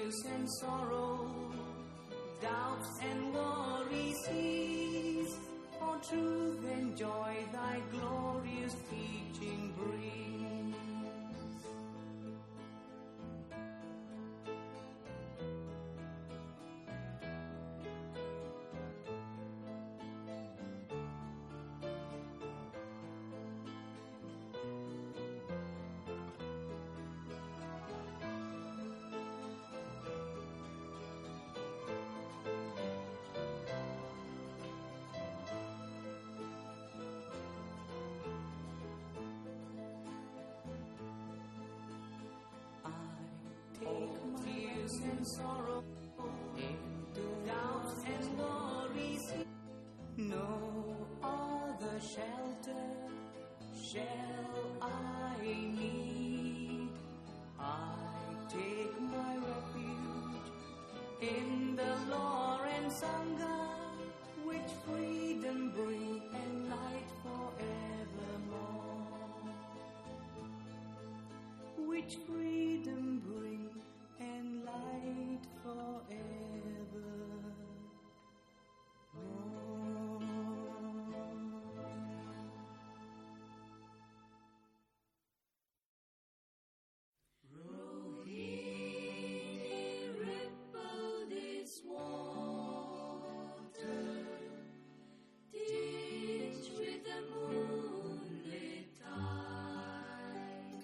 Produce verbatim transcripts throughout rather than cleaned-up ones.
tears and sorrow, doubts and worries cease, for truth and joy thy glorious teaching brings. Take my tears and sorrow, into doubts and worries, no other shelter shall I need. I take my refuge in the Lord Sangha, which freedom bring and light forevermore, which freedom bring and light forever more. Rohini, ripple this water, tinged with the moonlit tide.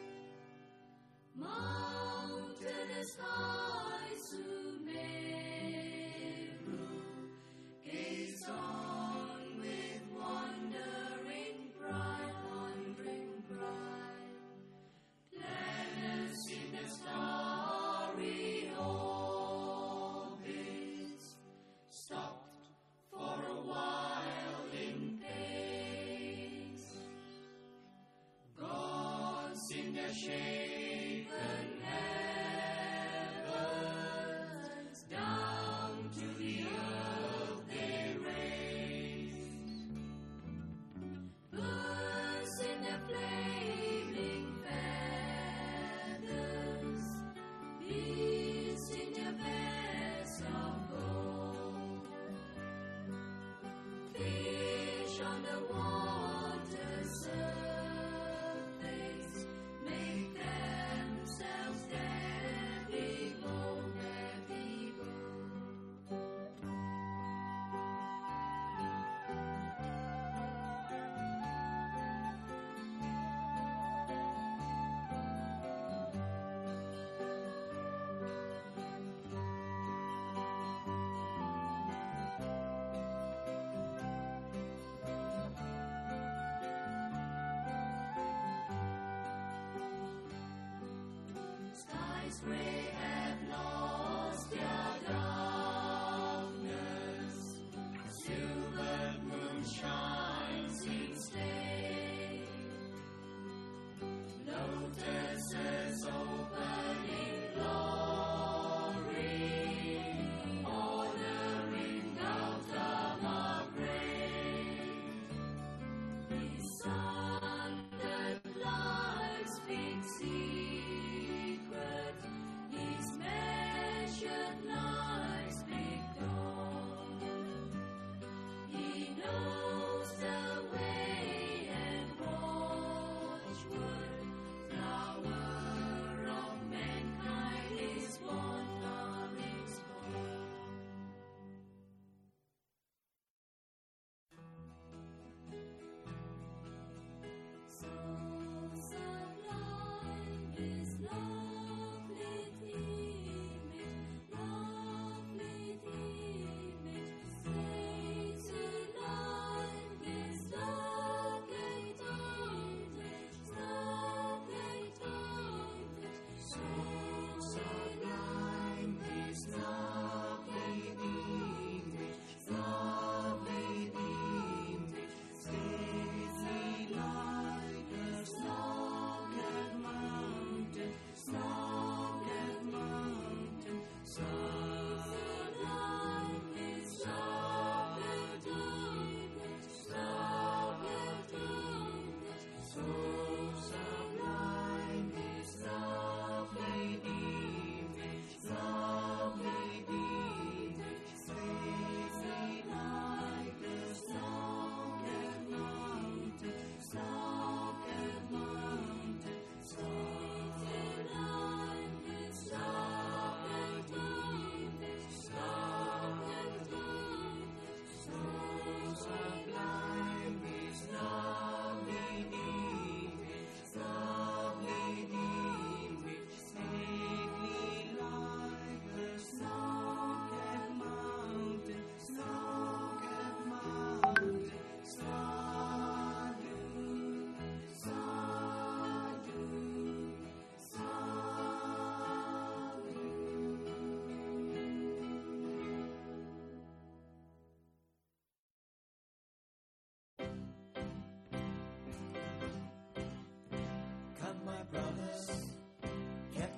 Mountain as high Sumeru, gaze on with wandering pride, wandering pride. Planets in the starry orbits, stopped for a while in pace. Gods in their shaken heavens, down to the earth they raise. Birds in their flaming feathers, beasts in their vests of gold. Fish on the water surface make themselves their big bold, their big bold. Skies gray have lost their darkness, silver moon shines its day. Lotuses open in glory, ordering Gautama great. His son that lies speaks secret, his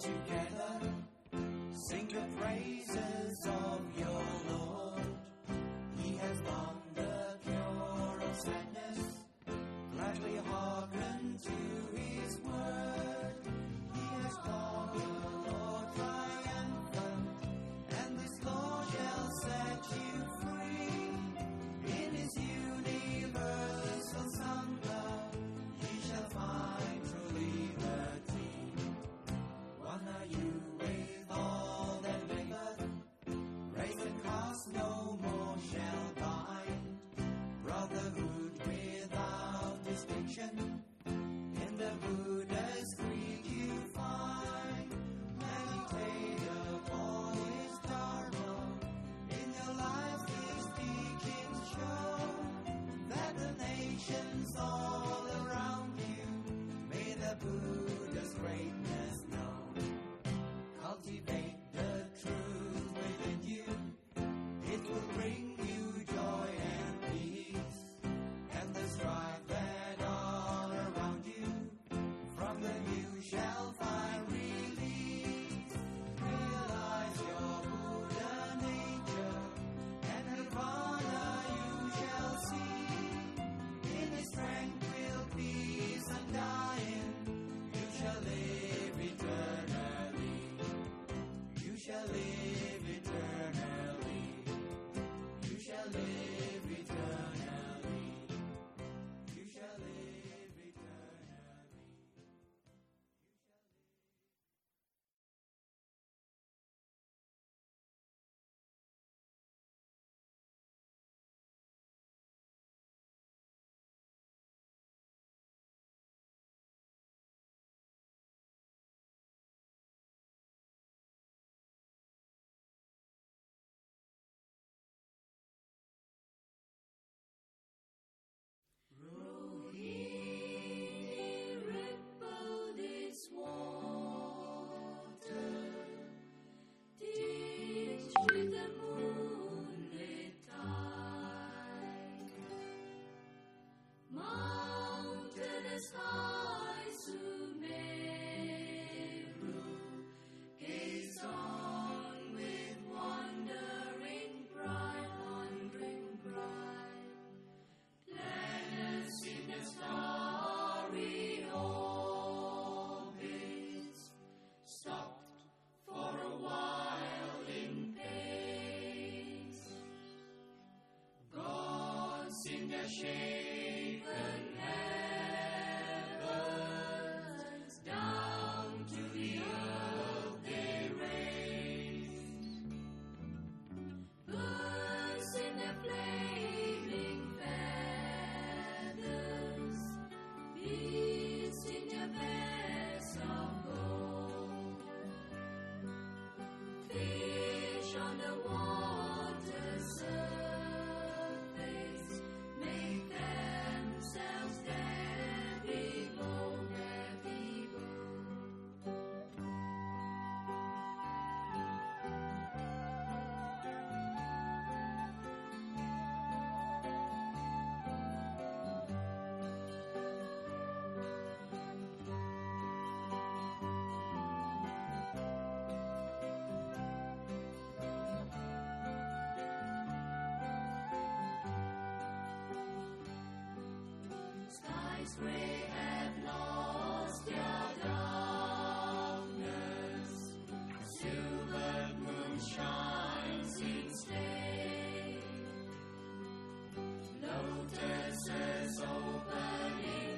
together, sing the praises of your Lord. He has found the cure of sadness, gladly hearken to his word. He has called the Lord triumphant, and this law shall set you free. In his universal summer, ye shall find true liberty. One are you with all that maketh, race and cost no more shall bind. Brotherhood without distinction, in the Buddha's creed you find. Meditate upon his dharma, in your life his teachings show, that the nations all around you may the Buddha's greatness know. Cultivate the truth within you, it will bring you joy and peace, and the strife that all around you, from them you shall find release. Realize your Buddha nature, and nirvana you shall see. In his tranquil peace undying, you shall live eternally. You shall live eternally. You shall live eternally. You shall live eternally. Rohini rippled its water, tinged with the moonlit tide, mounted as high Sumeru, gazed on with wondering pride, wondering pride. Planets in their starry orbits stopped for a while in pace. Gods in their shaken heavens, down to the earth they raised. Birds in their flaming feathers, beasts in their vests of gold, fish on the water's surface make themselves there below, there below. Skies gray have lost their darkness, silver moon shines instead. Lotuses open in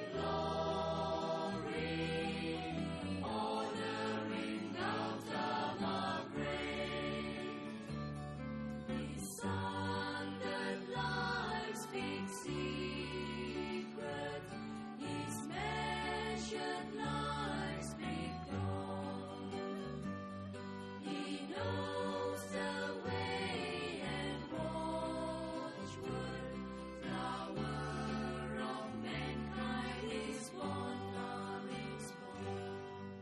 glory, honoring Gautama great. His sundered life speaks secret, his measured life speak dawn. He knows the way and watchword, flower of mankind is born, love is born.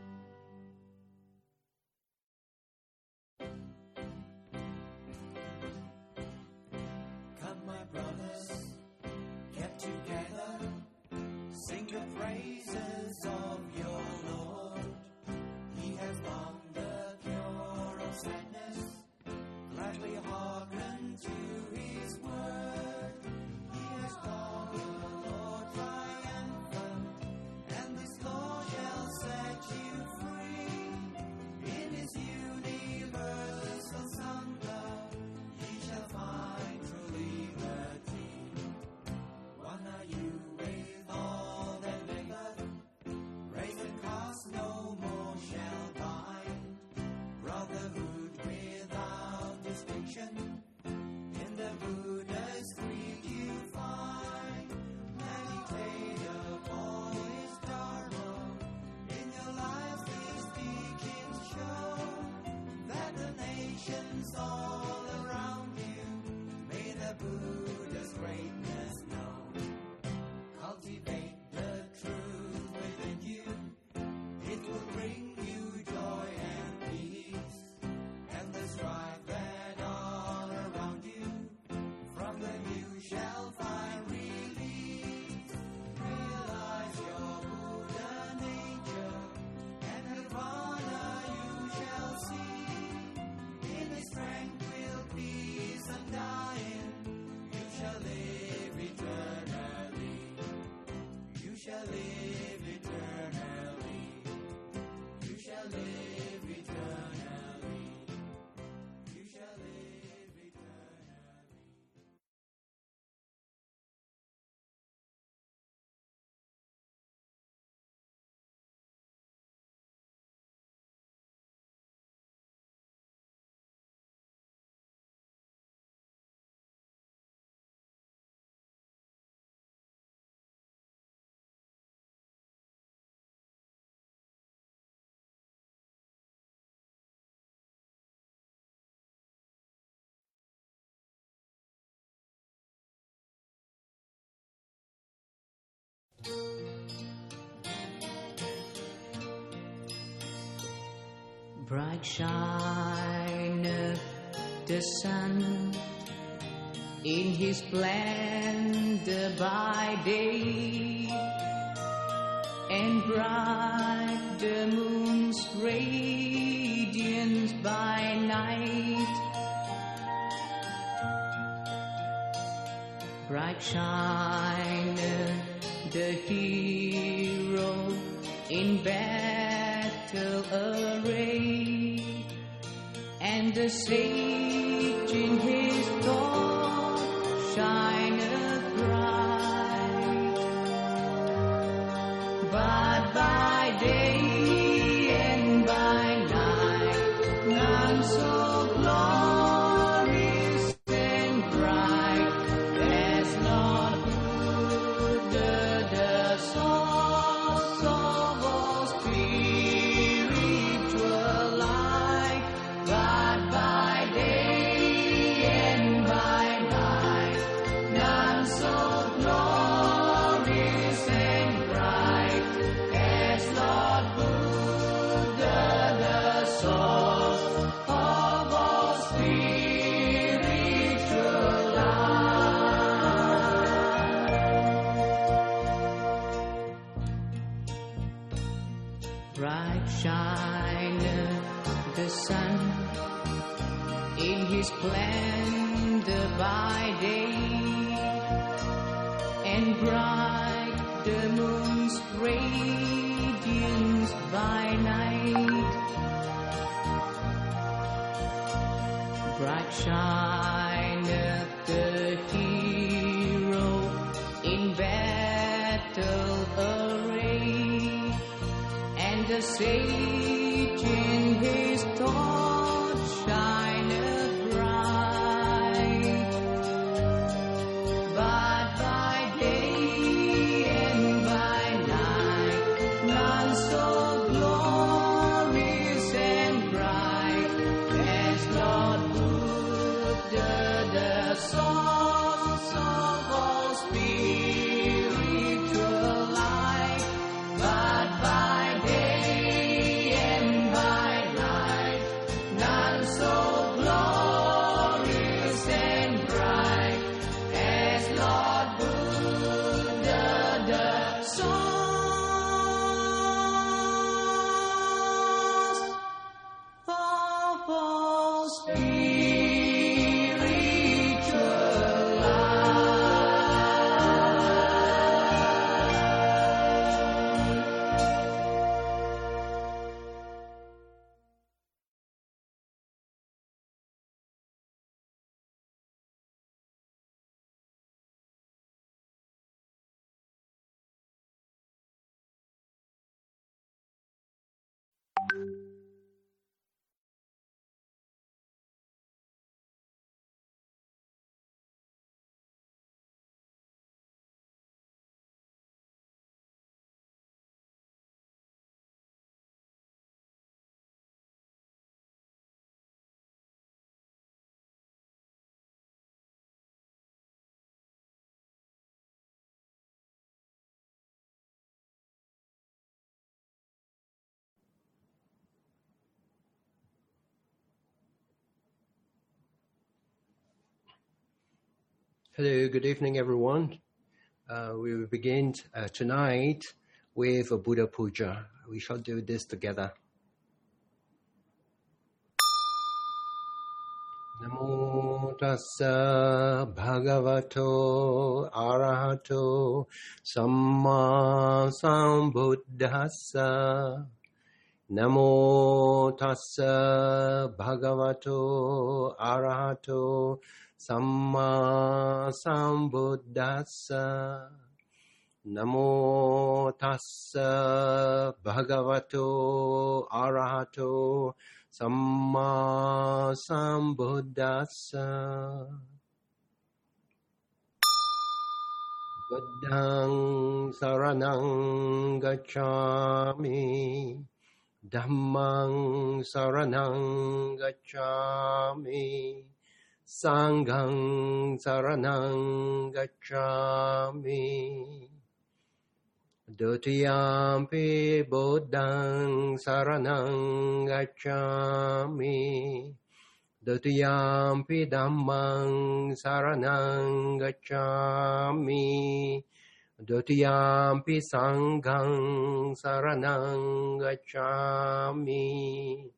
Come, my brothers, get together, sing the praises of your Lord. He has found shall find relief. Realize your Buddha nature, and Nirvana you shall see. In His tranquil peace undying, you shall live eternally. You shall live eternally. You shall live eternally. You shall live eternally. Bright shineth the sun in his splendor by day, and bright the moon's radiance by night. Bright shineth the hero in battle array, and the sage in his thought shineth bright. But by day and by night, none so glorious and bright as Lord Buddha, the source of all spiritual life. But by day and by night, none so glorious and bright as Lord Buddha, the source of all spiritual life. Bright shineth the sun in his splendor by day, and bright the moon's radiance by night. Bright shineth the hero in battle array, and the sage in his thought shineth bright. But by day and by night, none so glorious and bright as Lord Buddha, the source of all spiritual life. But by day and by night, none so glorious and bright as Lord Buddha, the source of all spiritual life. Hello, good evening, everyone. Uh, we will begin uh, tonight with a Buddha Puja. We shall do this together. Namo tassa bhagavato arahato samma sambuddhassa. Namo tassa bhagavato arahato samma sambuddhassa. Namo tassa bhagavato arahato samma sambuddhassa. Buddhang saranang gacchami. Dhammang saranang gacchami. Sanghang saranang gacchami. Dutiyampi buddhang saranang gacchami. Dutiyampi dhammang saranang gacchami. Dutiyampi sanghang saranang gacchami.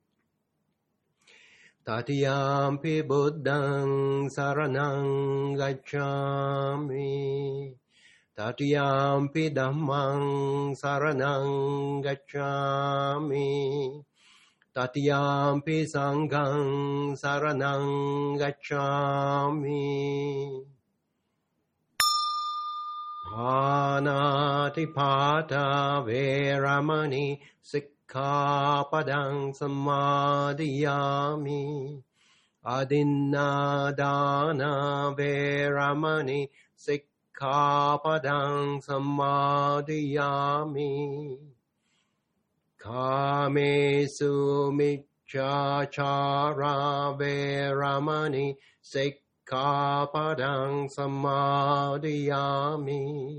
Tatiyampi buddhang saranang gacchami. Tatiyampi dhammang saranang gacchami. Tatiyampi sanghang saranang gacchami. Panatipata veramani sikkhapadang samadhiyami. Adinnadana veramani sikkhapadang samadhiyami. Kamesu miccachara veramani sikkhapadang samadhiyami.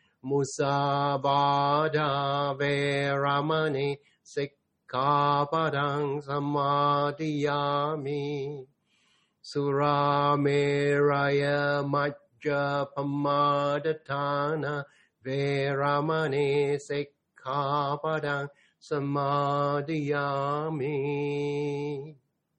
Musabada veramani sikkhapadang samadhiyami. Surameraya majjapamadhatthana veramani sikkhapadang samadhiyami.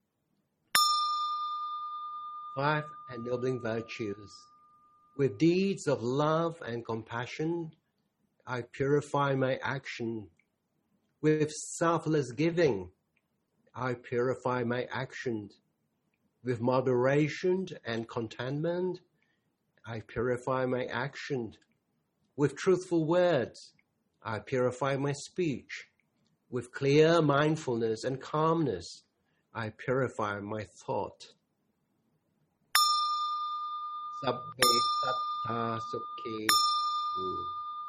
Five ennobling virtues. With deeds of love and compassion, I purify my action. With selfless giving, I purify my action. With moderation and contentment, I purify my action. With truthful words, I purify my speech. With clear mindfulness and calmness, I purify my thought. Sabbe sattha sukhi bhavantu.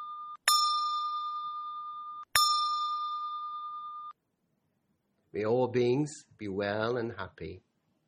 May all beings be well and happy.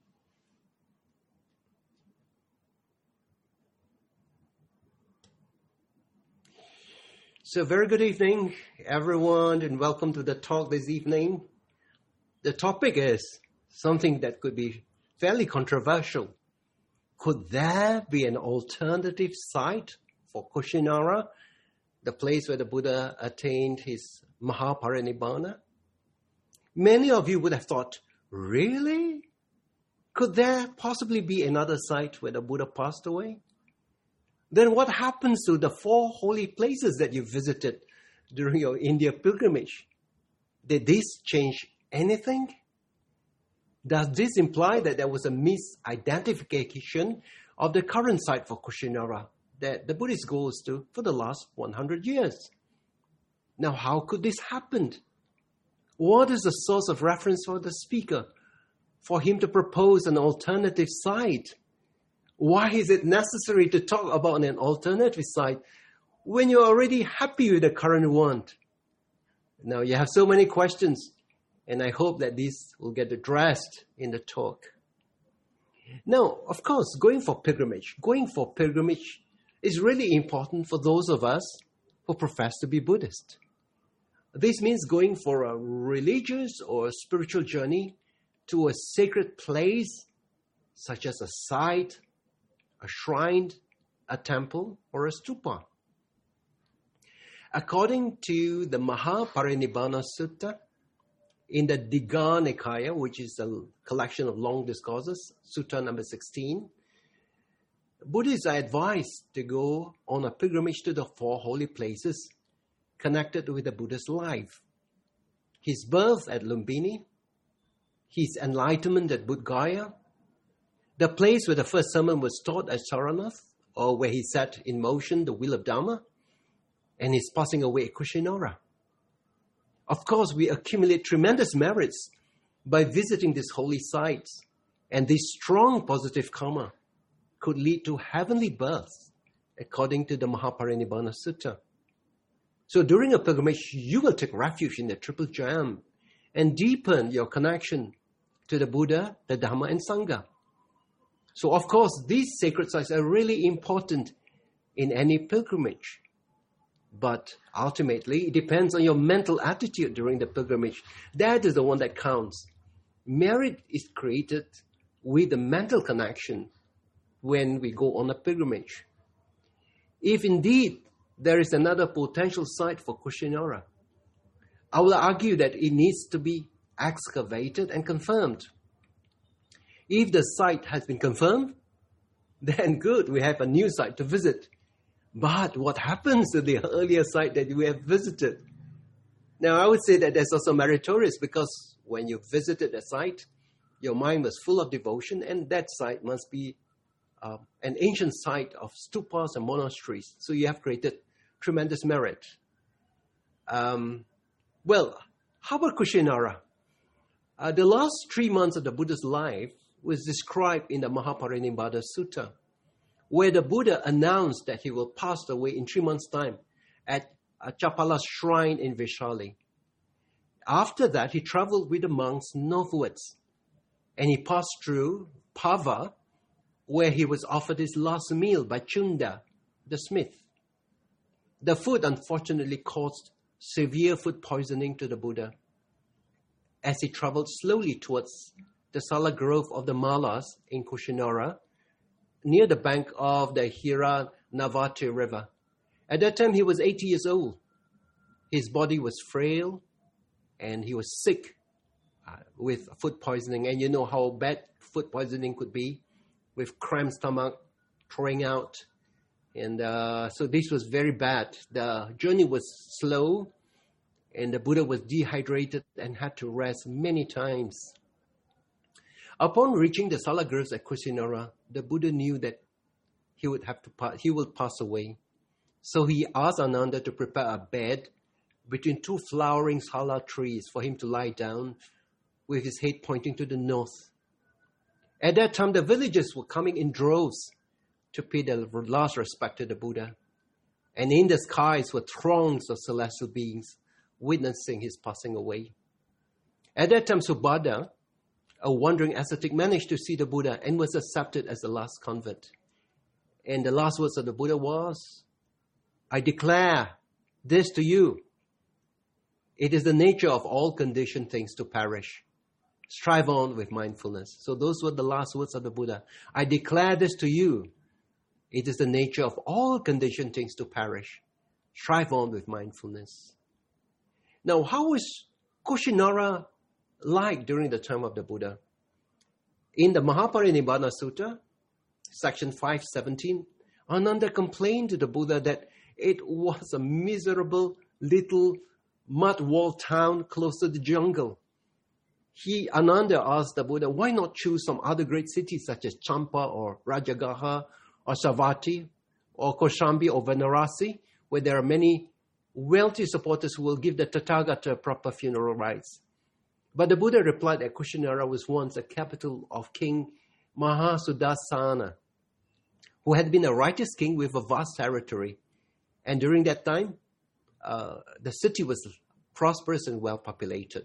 So very good evening, everyone, and welcome to the talk this evening. The topic is something that could be fairly controversial. Could there be an alternative site for Kushinara, the place where the Buddha attained his Mahaparinibbana? Many of you would have thought, really? Could there possibly be another site where the Buddha passed away? Then what happens to the four holy places that you visited during your India pilgrimage? Did this change anything? Does this imply that there was a misidentification of the current site for Kushinara that the Buddhist goes to for the last one hundred years? Now, how could this happen? What is the source of reference for the speaker for him to propose an alternative site? Why is it necessary to talk about an alternative site when you're already happy with the current one? Now, you have so many questions, and I hope that these will get addressed in the talk. Now, of course, going for pilgrimage, going for pilgrimage is really important for those of us who profess to be Buddhist. This means going for a religious or a spiritual journey to a sacred place, such as a site, a shrine, a temple, or a stupa. According to the Mahaparinibbana Sutta, in the Digha Nikaya, which is a collection of long discourses, Sutta number sixteen, Buddhists are advised to go on a pilgrimage to the four holy places connected with the Buddha's life. His birth at Lumbini, his enlightenment at Bodh Gaya, the place where the first sermon was taught at Saranath, or where he set in motion the wheel of Dharma, and his passing away at Kushinara. Of course, we accumulate tremendous merits by visiting these holy sites, and this strong positive karma could lead to heavenly birth, according to the Mahaparinibbana Sutta. So during a pilgrimage, you will take refuge in the Triple Gem and deepen your connection to the Buddha, the Dhamma, and Sangha. So of course, these sacred sites are really important in any pilgrimage. But ultimately, it depends on your mental attitude during the pilgrimage. That is the one that counts. Merit is created with the mental connection when we go on a pilgrimage. If indeed there is another potential site for Kushinara, I will argue that it needs to be excavated and confirmed. If the site has been confirmed, then good, we have a new site to visit. But what happens to the earlier site that we have visited? Now, I would say that that's also meritorious, because when you visited a site, your mind was full of devotion, and that site must be uh, an ancient site of stupas and monasteries. So you have created tremendous merit. Um, well, how about Kushinara? Uh, the last three months of the Buddha's life was described in the Mahaparinibbana Sutta, where the Buddha announced that he will pass away in three months' time at Chapala's shrine in Vaishali. After that, he traveled with the monks northwards, and he passed through Pava, where he was offered his last meal by Chunda, the smith. The food unfortunately caused severe food poisoning to the Buddha. As he traveled slowly towards the Sala Grove of the Malas in Kushinara, near the bank of the Hiranavati River. At that time, he was eighty years old. His body was frail, and he was sick uh, with food poisoning. And you know how bad food poisoning could be, with cramped stomach, throwing out. And uh, so this was very bad. The journey was slow, and the Buddha was dehydrated and had to rest many times. Upon reaching the Sala Groves at Kushinara, the Buddha knew that he would have to pass, he will pass away. So he asked Ananda to prepare a bed between two flowering sala trees for him to lie down with his head pointing to the north. At that time, the villagers were coming in droves to pay their last respect to the Buddha. And in the skies were throngs of celestial beings witnessing his passing away. At that time, Subhadra, a wandering ascetic, managed to see the Buddha and was accepted as the last convert. And the last words of the Buddha was, "I declare this to you. It is the nature of all conditioned things to perish. Strive on with mindfulness." So those were the last words of the Buddha. "I declare this to you. It is the nature of all conditioned things to perish. Strive on with mindfulness." Now, how was Kushinara like during the time of the Buddha? In the Mahaparinibbana Sutta, section five seventeen, Ananda complained to the Buddha that it was a miserable little mud-walled town close to the jungle. He, Ananda, asked the Buddha, why not choose some other great cities such as Champa or Rajagaha or Savatthi or Kaushambi or Varanasi, where there are many wealthy supporters who will give the Tathagata proper funeral rites. But the Buddha replied that Kushinara was once the capital of King Mahasudassana, who had been a righteous king with a vast territory. And during that time, uh, the city was prosperous and well populated.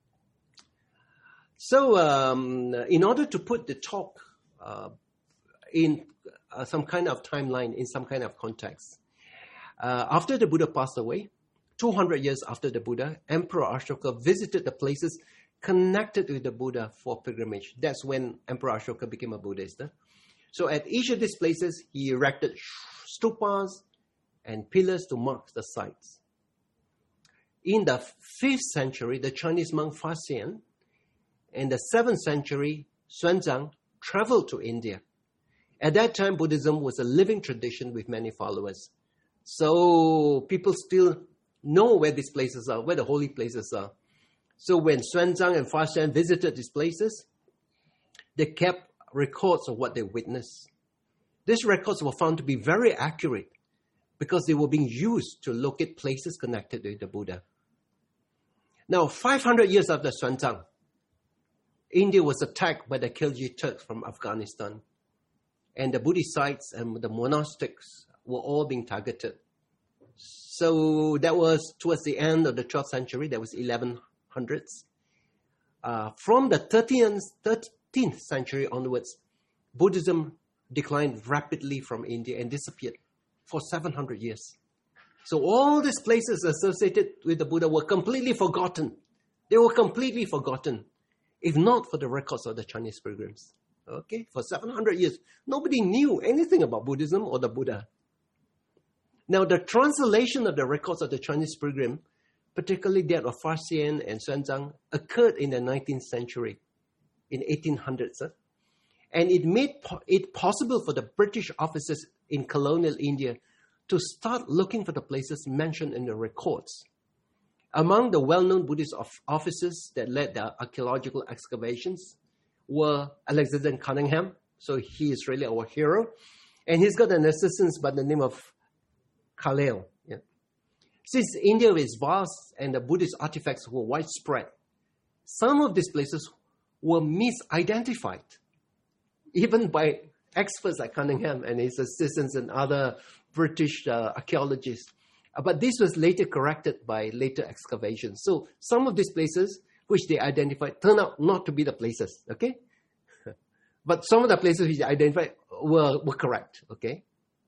So um, in order to put the talk uh, in uh, some kind of timeline, in some kind of context, uh, after the Buddha passed away, two hundred years after the Buddha, Emperor Ashoka visited the places connected with the Buddha for pilgrimage. That's when Emperor Ashoka became a Buddhist. Huh? So at each of these places, he erected stupas and pillars to mark the sites. In the fifth century, the Chinese monk Faxian, in the seventh century, Xuanzang traveled to India. At that time, Buddhism was a living tradition with many followers. So people still know where these places are, where the holy places are. So when Xuanzang and Faxian visited these places, they kept records of what they witnessed. These records were found to be very accurate because they were being used to locate places connected with the Buddha. Now, five hundred years after Xuanzang, India was attacked by the Khilji Turks from Afghanistan. And the Buddhist sites and the monastics were all being targeted. So that was towards the end of the twelfth century, that was eleven hundreds. Uh, from the thirteenth, thirteenth century onwards, Buddhism declined rapidly from India and disappeared for seven hundred years. So all these places associated with the Buddha were completely forgotten. They were completely forgotten, if not for the records of the Chinese pilgrims. Okay, for seven hundred years, nobody knew anything about Buddhism or the Buddha. Now, the translation of the records of the Chinese pilgrim, particularly that of Faxian and Xuanzang, occurred in the nineteenth century, in eighteen hundreds. Huh? And it made po- it possible for the British officers in colonial India to start looking for the places mentioned in the records. Among the well-known Buddhist of- officers that led the archaeological excavations were Alexander Cunningham, so he is really our hero, and he's got an assistant by the name of Carlyle. Yeah. Since India is vast and the Buddhist artifacts were widespread, some of these places were misidentified, even by experts like Cunningham and his assistants and other British uh, archaeologists. Uh, but this was later corrected by later excavations. So some of these places which they identified turned out not to be the places, okay? But some of the places which they identified were, were correct, okay?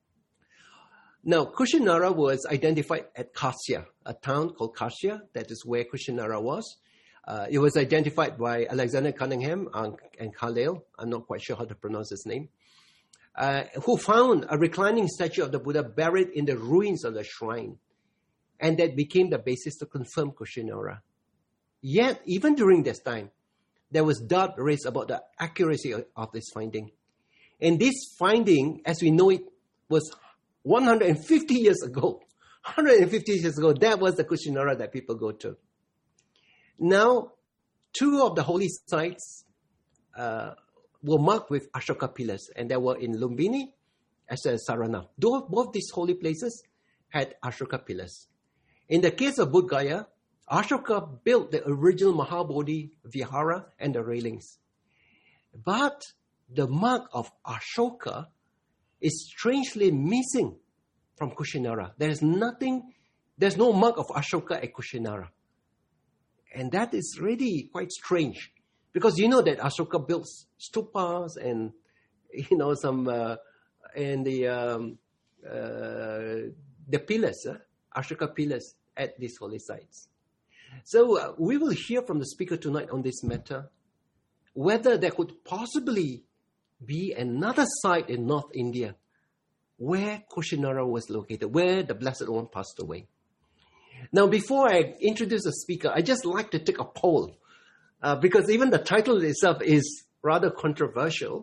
Now, Kushinara was identified at Kasia, a town called Kasia. That is where Kushinara was. Uh, it was identified by Alexander Cunningham and, and Carlyle. I'm not quite sure how to pronounce his name. Uh, who found a reclining statue of the Buddha buried in the ruins of the shrine. And that became the basis to confirm Kushinara. Yet, even during this time, there was doubt raised about the accuracy of, of this finding. And this finding, as we know it, was one hundred fifty years ago. one hundred fifty years ago, that was the Kushinara that people go to. Now, two of the holy sites uh, were marked with Ashoka pillars, and they were in Lumbini as well as Sarana. Both, both these holy places had Ashoka pillars. In the case of Bodh Gaya, Ashoka built the original Mahabodhi Vihara and the railings. But the mark of Ashoka is strangely missing from Kushinara. There is nothing, there's no mark of Ashoka at Kushinara. And that is really quite strange. Because you know that Ashoka built stupas and, you know, some, uh, and the, um, uh, the pillars, uh, Ashoka pillars at these holy sites. So uh, we will hear from the speaker tonight on this matter, whether there could possibly be another site in North India where Kushinara was located, where the Blessed One passed away. Now, before I introduce the speaker, I just like to take a poll, uh, because even the title itself is rather controversial.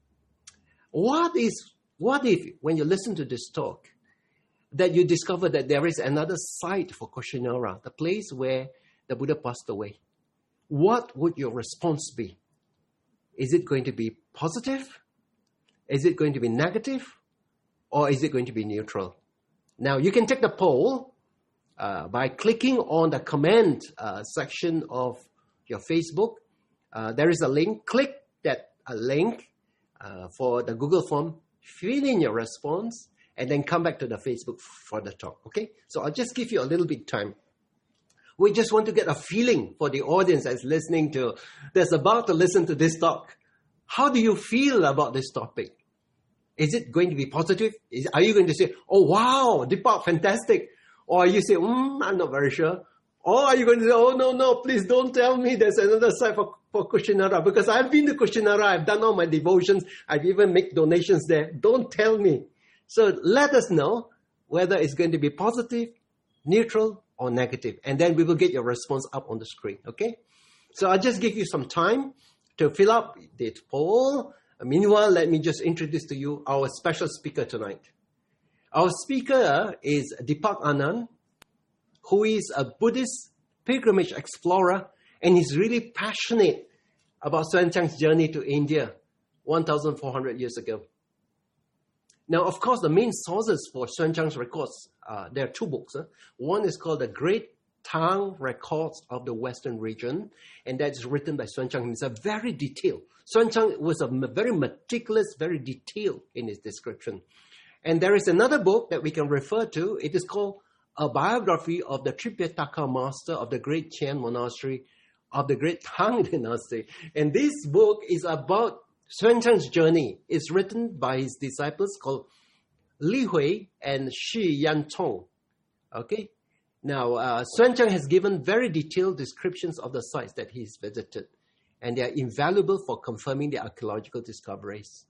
What is, what if, when you listen to this talk, that you discover that there is another site for Kushinara, the place where the Buddha passed away? What would your response be? Is it going to be positive? Is it going to be negative? Or is it going to be neutral? Now, you can take the poll uh, by clicking on the comment uh, section of your Facebook. Uh, there is a link. Click that uh, link uh, for the Google form. Fill in your response and then come back to the Facebook for the talk, okay? So I'll just give you a little bit time. We just want to get a feeling for the audience that's listening to, that's about to listen to this talk. How do you feel about this topic? Is it going to be positive? Is, are you going to say, oh, wow, Deepak, fantastic? Or are you saying, mm, I'm not very sure? Or are you going to say, oh, no, no, please don't tell me there's another site for for Kushinara, because I've been to Kushinara, I've done all my devotions, I've even made donations there. Don't tell me. So let us know whether it's going to be positive, neutral, or negative. And then we will get your response up on the screen, okay? So I'll just give you some time to fill up the poll. Meanwhile, let me just introduce to you our special speaker tonight. Our speaker is Deepak Anand, who is a Buddhist pilgrimage explorer, and he's really passionate about Xuan Zang's journey to India one thousand four hundred years ago. Now, of course, the main sources for Xuan Zang's records, uh, there are two books. Huh? One is called the Great Tang Records of the Western Region, and that's written by Xuan Zang himself, very detailed. Xuan Zang was a very meticulous, very detailed in his description. And there is another book that we can refer to. It is called A Biography of the Tripitaka Master of the Great Qian Monastery of the Great Tang Dynasty. And this book is about Xuan Zang's journey. It's written by his disciples called Li Hui and Shi Yantong. Okay? Now, uh, Xuan Zang has given very detailed descriptions of the sites that he's visited, and they are invaluable for confirming the archaeological discoveries.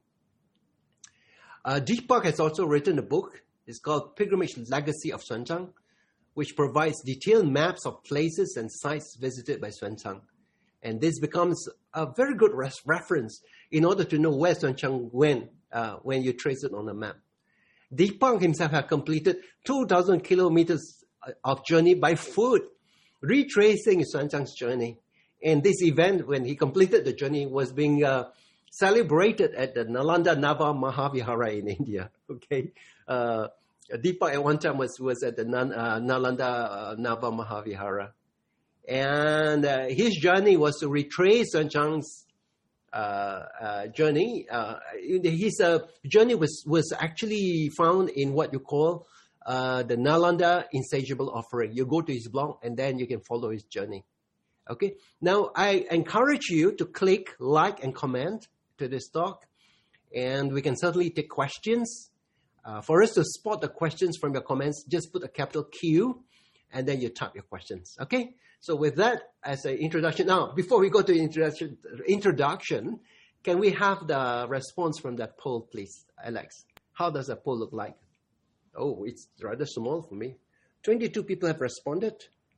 Uh, Deepak has also written a book. It's called Pilgrimage Legacy of Xuan Zang, which provides detailed maps of places and sites visited by Xuan Zang. And this becomes a very good res- reference in order to know where Xuan Zang went uh, when you trace it on a map. Deepak himself has completed two thousand kilometers of journey by foot, retracing Xuan Zang's journey. And this event, when he completed the journey, was being uh, celebrated at the Nalanda Nava Mahavihara in India. Okay, uh, Deepak at one time was, was at the Nan, uh, Nalanda uh, Nava Mahavihara. And uh, his journey was to retrace Xuan Zang's uh, uh, journey. Uh, his uh, journey was, was actually found in what you call uh, the Nalanda Insatiable Offering. You go to his blog and then you can follow his journey. Okay. Now, I encourage you to click like and comment to this talk, and we can certainly take questions. Uh, for us to spot the questions from your comments, just put a capital Q, and then you type your questions. Okay. So with that as an introduction, now before we go to introduction, introduction, can we have the response from that poll, please, Alex? How does that poll look like? Oh, it's rather small for me. twenty-two people have responded.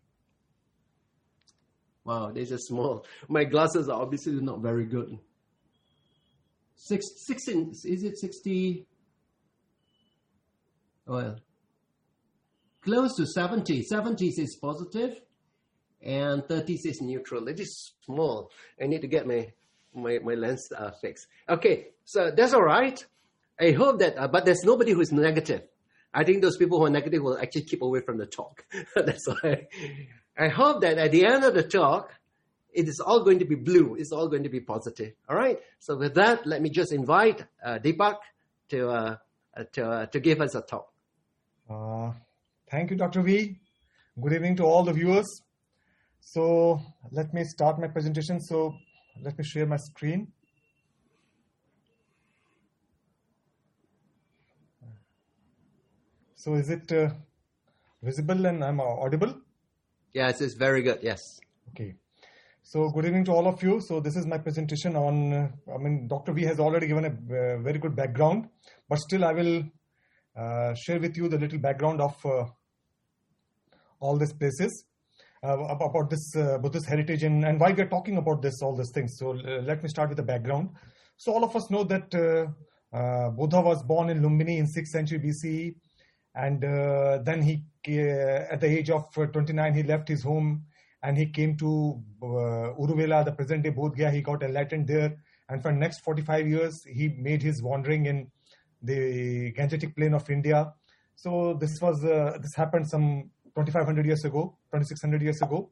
Wow, this is small. My glasses are obviously not very good. Six, sixteen, is it sixty? Well, close to seventy. seventy is positive and thirty is neutral. It is small. I need to get my my, my lens uh, fixed. Okay, so that's all right. I hope that, uh, but there's nobody who is negative. I think those people who are negative will actually keep away from the talk. That's why. I hope that at the end of the talk, it is all going to be blue. It's all going to be positive. All right. So with that, let me just invite uh, Deepak to uh, uh, to uh, to give us a talk. Uh, thank you, Doctor V. Good evening to all the viewers. So let me start my presentation. So let me share my screen. So is it uh, visible and I'm audible? Yes, it's very good. Yes. Okay. So good evening to all of you. So this is my presentation on, uh, I mean, Doctor V has already given a uh, very good background, but still I will uh, share with you the little background of uh, all these places, uh, about this uh, Buddhist heritage and, and why we are talking about this, all these things. So uh, let me start with the background. So all of us know that uh, uh, Buddha was born in Lumbini in sixth century B C E. And uh, then he, uh, at the age of twenty-nine, he left his home and he came to uh, Uruvela, the present day Bodh Gaya. He got enlightened there. And for the next forty-five years, he made his wandering in the Gangetic plain of India. So this was, uh, this happened some twenty-five hundred years ago, twenty-six hundred years ago.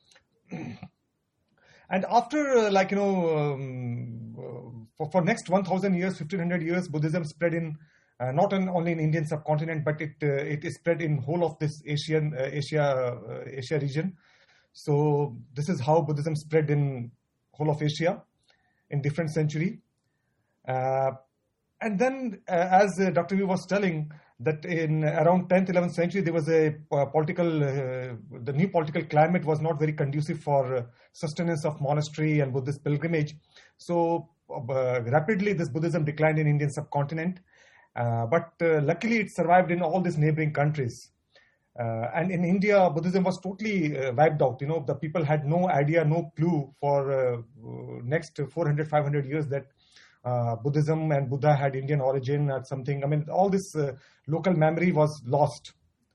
And after, uh, like, you know, um, for, for next one thousand years, fifteen hundred years, Buddhism spread in Uh, not in, only in Indian subcontinent, but it uh, it is spread in whole of this Asian uh, Asia uh, Asia region. So this is how Buddhism spread in whole of Asia in different century. Uh, and then, uh, as uh, Doctor V was telling, that in around tenth, eleventh century, there was a uh, political, uh, the new political climate was not very conducive for uh, sustenance of monastery and Buddhist pilgrimage. So uh, rapidly this Buddhism declined in Indian subcontinent. Uh, but uh, luckily it survived in all these neighboring countries. Uh, and in India, Buddhism was totally uh, wiped out. You know, the people had no idea, no clue for uh, next four hundred, five hundred years that uh, Buddhism and Buddha had Indian origin or something. I mean, all this uh, local memory was lost.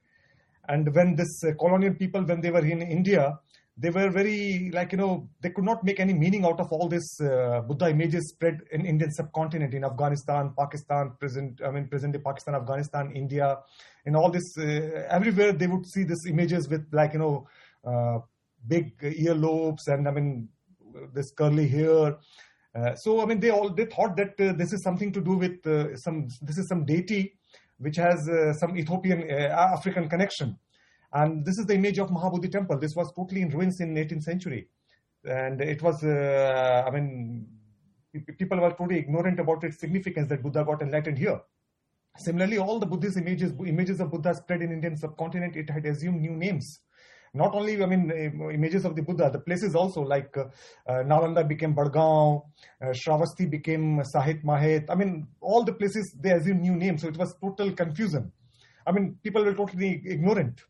And when this uh, colonial people, when they were in India, they were very, like, you know, they could not make any meaning out of all this uh, Buddha images spread in Indian subcontinent, in Afghanistan, Pakistan, present, I mean, present day Pakistan, Afghanistan, India, in all this, uh, everywhere they would see these images with, like, you know, uh, big earlobes and, I mean, this curly hair. Uh, so, I mean, they all, they thought that uh, this is something to do with uh, some, this is some deity which has uh, some Ethiopian, uh, African connection. And this is the image of Mahabodhi temple. This was totally in ruins in eighteenth century. And it was, uh, I mean, people were totally ignorant about its significance that Buddha got enlightened here. Similarly, all the Buddhist images, images of Buddha spread in Indian subcontinent, it had assumed new names. Not only, I mean, images of the Buddha, the places also, like uh, uh, Nalanda became Badgaon, uh, Shravasti became Sahit Mahet. I mean, all the places, they assumed new names. So it was total confusion. I mean, people were totally ignorant.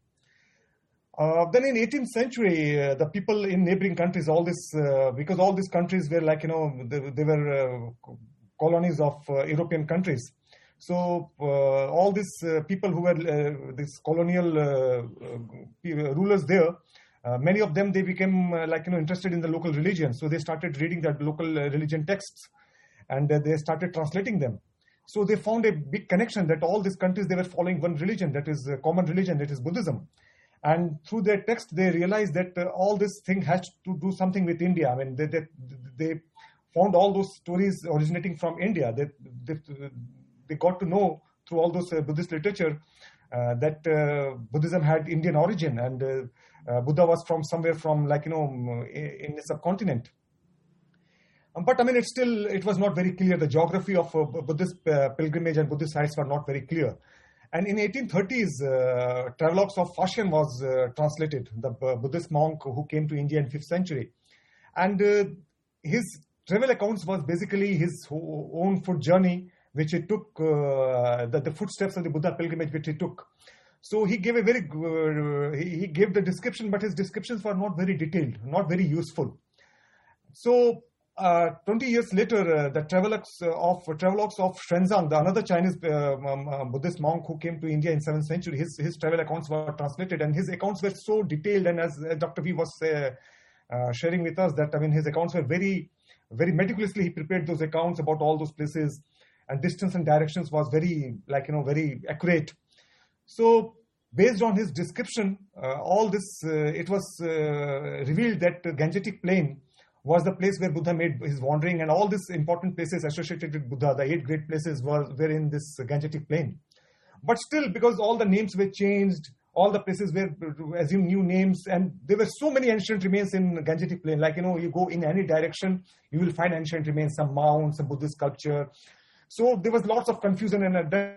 Uh, then in eighteenth century, uh, the people in neighboring countries, all this, uh, because all these countries were like, you know, they, they were uh, colonies of uh, European countries. So uh, all these uh, people who were uh, these colonial uh, uh, rulers there, uh, many of them, they became uh, like, you know, interested in the local religion. So they started reading the local uh, religion texts and uh, they started translating them. So they found a big connection that all these countries, they were following one religion, that is a common religion, that is Buddhism. And through their text, they realized that uh, all this thing has to do something with India. I mean, they they, they found all those stories originating from India. They, they, they got to know through all those uh, Buddhist literature uh, that uh, Buddhism had Indian origin, and uh, uh, Buddha was from somewhere from, like, you know, in the subcontinent. Um, but I mean, it still, it was not very clear. The geography of uh, Buddhist uh, pilgrimage and Buddhist sites were not very clear. And in eighteen thirties, uh, Travelogues of Faxian was uh, translated, the uh, Buddhist monk who came to India in fifth century. And uh, his travel accounts was basically his own foot journey, which he took, uh, the, the footsteps of the Buddha pilgrimage which he took. So he gave a very, uh, he, he gave the description, but his descriptions were not very detailed, not very useful. So Uh, twenty years later, uh, the travelogues of travelogues of Xuanzang, the another Chinese uh, um, uh, Buddhist monk who came to India in seventh century, his his travel accounts were translated, and his accounts were so detailed. And as uh, Doctor V was uh, uh, sharing with us, that I mean, his accounts were very, very meticulously. He prepared those accounts about all those places, and distance and directions was very, like, you know, very accurate. So, based on his description, uh, all this, uh, it was uh, revealed that the Gangetic Plain was the place where Buddha made his wandering, and all these important places associated with Buddha, the eight great places, were, were in this Gangetic Plain. But still, because all the names were changed, all the places were assumed new names, and there were so many ancient remains in Gangetic Plain. Like, you know, you go in any direction, you will find ancient remains, some mounds, some Buddhist sculpture. So there was lots of confusion, and at that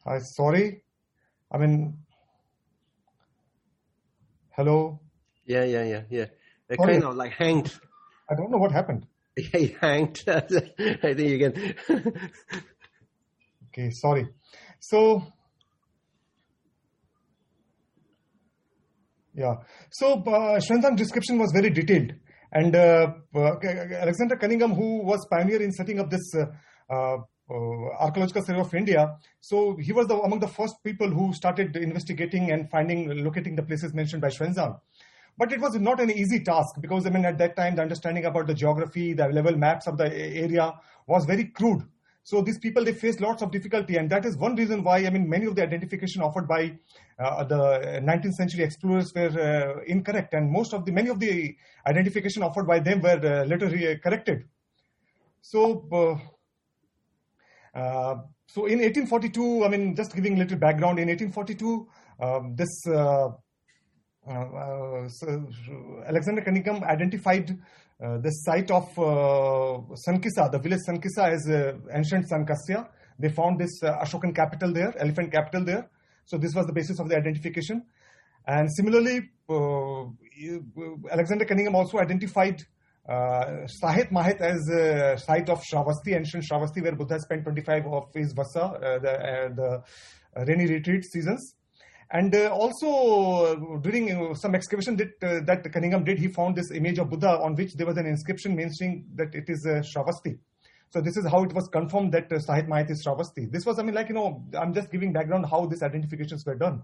Hi, sorry. I mean, hello. Yeah, yeah, yeah, yeah. They're Sorry. kind of like hanged. I don't know what happened. Yeah, he hanged. I think you can. Okay, sorry. So, yeah. So, uh, Xuanzang's description was very detailed. And uh, uh, Alexander Cunningham, who was pioneer in setting up this uh, uh, uh, Archaeological Survey of India, so he was the, among the first people who started investigating and finding, locating the places mentioned by Xuanzang. But it was not an easy task because, I mean, at that time, the understanding about the geography, the level maps of the area was very crude. So these people, they faced lots of difficulty. And that is one reason why, I mean, many of the identification offered by uh, the nineteenth century explorers were uh, incorrect. And most of the, many of the identification offered by them were uh, later re- corrected. So, uh, uh, so in eighteen forty-two, I mean, just giving a little background, in eighteen forty-two, um, this... Uh, Uh, so Alexander Cunningham identified uh, the site of uh, Sankisa, the village Sankisa, as uh, ancient Sankasya. They found this uh, Ashokan capital there, elephant capital there. So this was the basis of the identification. And similarly, uh, Alexander Cunningham also identified uh, Sahet Mahet as a site of Shravasti, ancient Shravasti, where Buddha spent twenty-five of his Vasa, uh, the, uh, the rainy retreat seasons. And uh, also uh, during uh, some excavation that, uh, that Cunningham did, he found this image of Buddha on which there was an inscription mentioning that it is uh, Shravasti. So this is how it was confirmed that uh, Sahet Mahet is Shravasti. This was, I mean, like, you know, I'm just giving background how these identifications were done.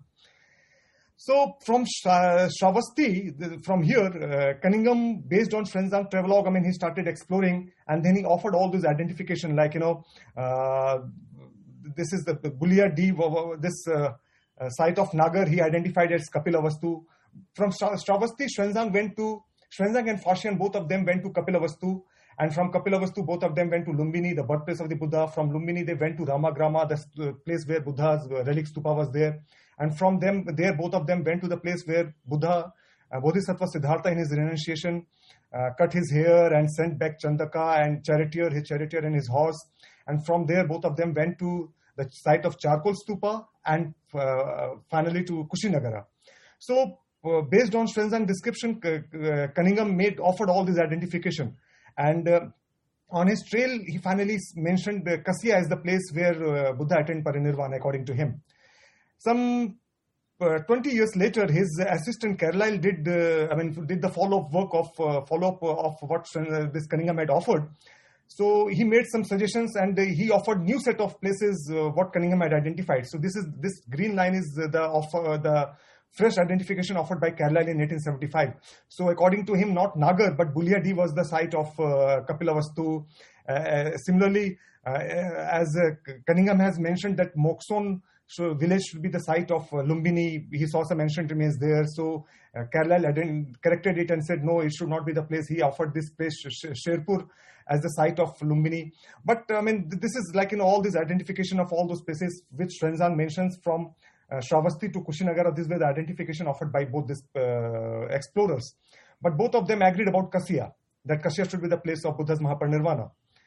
So from Shra- Shravasti, the, from here, uh, Cunningham, based on Xuanzang travelogue, I mean, he started exploring, and then he offered all these identification, like, you know, uh, this is the, the Bulia D, this uh, uh, site of Nagar, he identified as Kapilavastu. From Shravasti, Xuanzang went to, Xuanzang and Fashian, both of them went to Kapilavastu. And from Kapilavastu, both of them went to Lumbini, the birthplace of the Buddha. From Lumbini, they went to Ramagrama, the place where Buddha's relic stupa was there. And from them, there, both of them went to the place where Buddha, uh, Bodhisattva Siddhartha, in his renunciation, uh, cut his hair and sent back Chandaka and charioteer, his charioteer and his horse. And from there, both of them went to the site of Charcoal Stupa and uh, finally to Kushinagara. So, uh, based on Xuanzang description, uh, Cunningham made offered all this identification. And uh, on his trail, he finally mentioned uh, Kasya as the place where uh, Buddha attained parinirvana, according to him. Some uh, twenty years later, his assistant Carlyle did, uh, I mean, did the follow-up work of uh, follow-up of what uh, this Cunningham had offered. So he made some suggestions, and uh, he offered new set of places uh, what Cunningham had identified. So this is this green line is the of uh, the fresh identification offered by Carlyle in eighteen seventy-five. So according to him, not Nagar but Buliadi was the site of uh, Kapilavastu. Uh, similarly, uh, as uh, Cunningham has mentioned that Mokson so village should be the site of uh, Lumbini. He saw some ancient remains there. So uh, Carlyle corrected it and said, no, it should not be the place. He offered this place, Sherpur, as the site of Lumbini. But I mean, this is like, you know, all this identification of all those places which Xuanzang mentions from uh, Shravasti to Kushinagara. This was the identification offered by both these uh, explorers. But both of them agreed about Kasya, that Kasya should be the place of Buddha's Mahaparinirvana.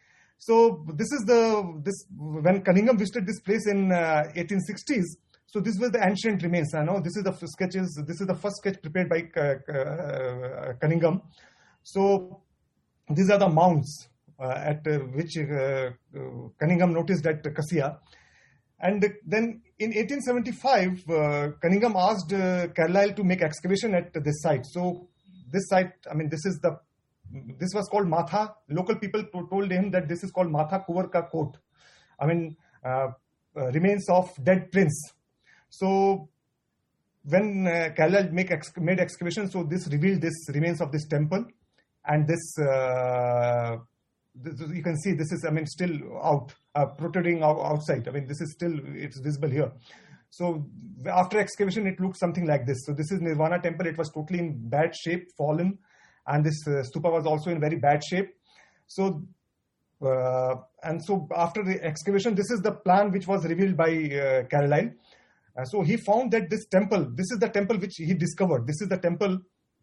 So this is the, this when Cunningham visited this place in uh, eighteen sixties, so this was the ancient remains. I know this is the f- sketches, this is the first sketch prepared by uh, uh, Cunningham. So these are the mounds uh, at uh, which uh, uh, Cunningham noticed at Kasya. And then in eighteen seventy-five, uh, Cunningham asked uh, Carlyle to make excavation at this site. So this site, I mean, this is the This was called Matha. Local people told him that this is called Matha Kuvar Ka Kot. I mean, uh, uh, remains of dead prince. So when uh, Carlyle make ex- made excavation, so this revealed this remains of this temple, and this, uh, this you can see this is, I mean, still out, uh, protruding out, outside. I mean, this is still, it's visible here. So after excavation, it looks something like this. So this is Nirvana temple. It was totally in bad shape, fallen. And this uh, stupa was also in very bad shape. So, uh, and so after the excavation, this is the plan which was revealed by uh, Carlyle. Uh, so he found that this temple, this is the temple which he discovered. This is the temple.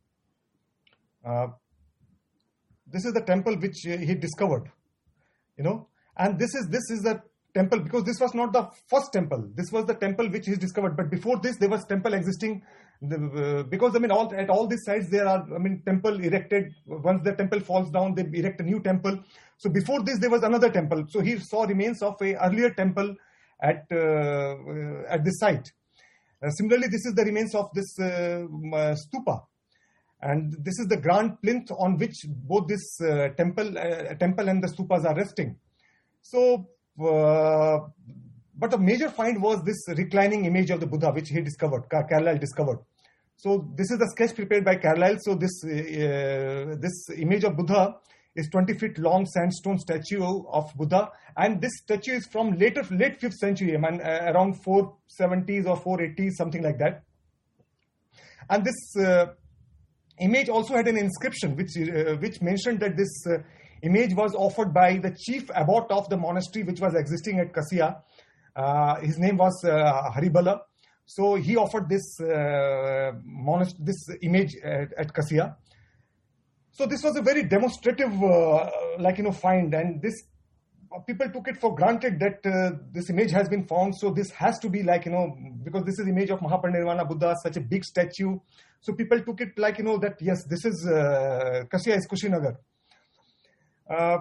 Uh, this is the temple which uh, he discovered. You know, and this is this is the temple, because this was not the first temple. This was the temple which is discovered. But before this, there was temple existing. The, uh, because I mean, all at all these sites there are, I mean, temple erected. Once the temple falls down, they erect a new temple. So before this, there was another temple. So he saw remains of a earlier temple at uh, at this site. Uh, similarly, this is the remains of this uh, uh, stupa. And this is the grand plinth on which both this uh, temple, uh, temple and the stupas are resting. So, uh, but a major find was this reclining image of the Buddha, which he discovered, Car- Carlyle discovered. So this is the sketch prepared by Carlyle. So this uh, this image of Buddha is twenty feet long sandstone statue of Buddha, and this statue is from later late fifth century, I mean, uh, around four seventies or four eighties, something like that. And this uh, image also had an inscription which uh, which mentioned that this uh, image was offered by the chief abbot of the monastery which was existing at Kasia. Uh, his name was uh, Haribala. So he offered this uh, monast- this image at, at Kasia. So this was a very demonstrative, uh, like you know, find, and this people took it for granted that uh, this image has been found. So this has to be like you know, because this is image of Mahaparinirvana Buddha, such a big statue. So people took it like you know that yes, this is uh, Kasia is Kushinagar. Uh,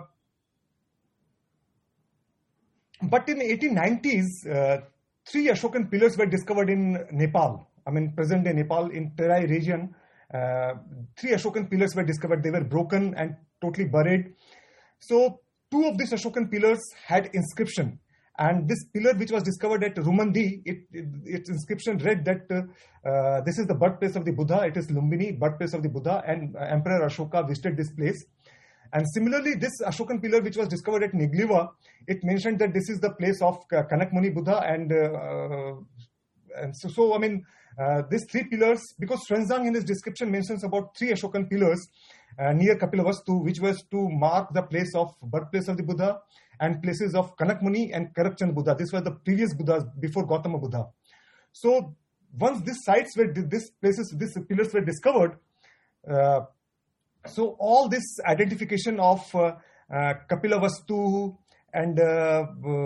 but in eighteen nineties, uh, three Ashokan pillars were discovered in Nepal. I mean, present day Nepal in Terai region. Uh, three Ashokan pillars were discovered. They were broken and totally buried. So two of these Ashokan pillars had inscription. And this pillar which was discovered at Rumandi, it, it, its inscription read that uh, uh, this is the birthplace of the Buddha. It is Lumbini, birthplace of the Buddha, and uh, Emperor Ashoka visited this place. And similarly, this Ashokan pillar which was discovered at Nigliva, it mentioned that this is the place of uh, Kanak Muni Buddha. And, uh, and so, so, I mean, uh, these three pillars, because Xuanzang in his description mentions about three Ashokan pillars uh, near Kapilavastu, which was to mark the place of birthplace of the Buddha and places of Kanak Muni and Karakchand Buddha. These were the previous Buddhas before Gautama Buddha. So once these sites were, these places, these pillars were discovered, uh, so all this identification of uh, uh, Kapilavastu and uh, uh,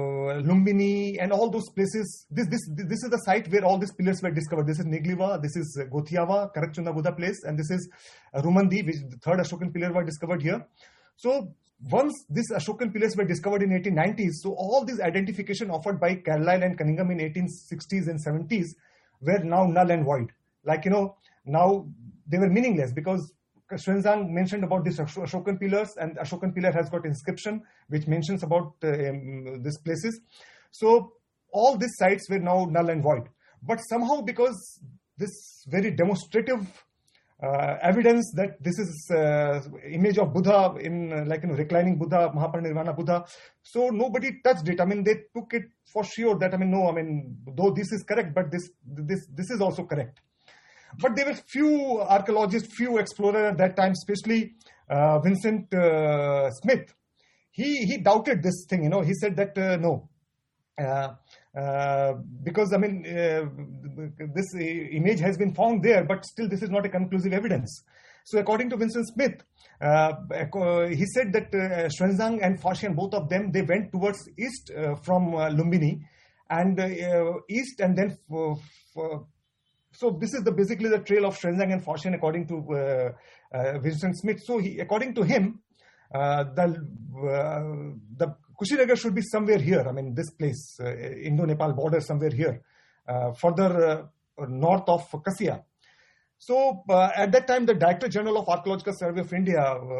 Lumbini and all those places, this this this is the site where all these pillars were discovered. This is Nigliva, this is Gothiava, Karakchanda Buddha place, and this is uh, Rumandi, which the third Ashokan pillar were discovered here. So once these Ashokan pillars were discovered in eighteen nineties, so all these identification offered by Carlyle and Cunningham in eighteen sixties and seventies were now null and void. Like, you know, now they were meaningless because Xuanzang mentioned about these Ashokan pillars, and Ashokan pillar has got inscription which mentions about uh, um, these places. So all these sites were now null and void. But somehow, because this very demonstrative uh, evidence that this is uh, image of Buddha in uh, like you know reclining Buddha, Mahaparinirvana Buddha, so nobody touched it. I mean, they took it for sure that I mean no, I mean though this is correct, but this this this is also correct. But there were few archaeologists, few explorers at that time, especially uh, Vincent uh, Smith. He he doubted this thing, you know. He said that uh, no, uh, uh, because I mean uh, this image has been found there, but still this is not a conclusive evidence. So according to Vincent Smith, uh, he said that uh, Xuanzang and Faxian, both of them, they went towards east uh, from uh, Lumbini, and uh, east and then. For, for, So this is the basically the trail of Xuanzang and Faxian according to uh, uh, Vincent Smith. So he, according to him, uh, the uh, the Kushinagar should be somewhere here. I mean, this place, uh, Indo-Nepal border, somewhere here, uh, further uh, north of Kasia. So uh, at that time, the Director General of Archaeological Survey of India,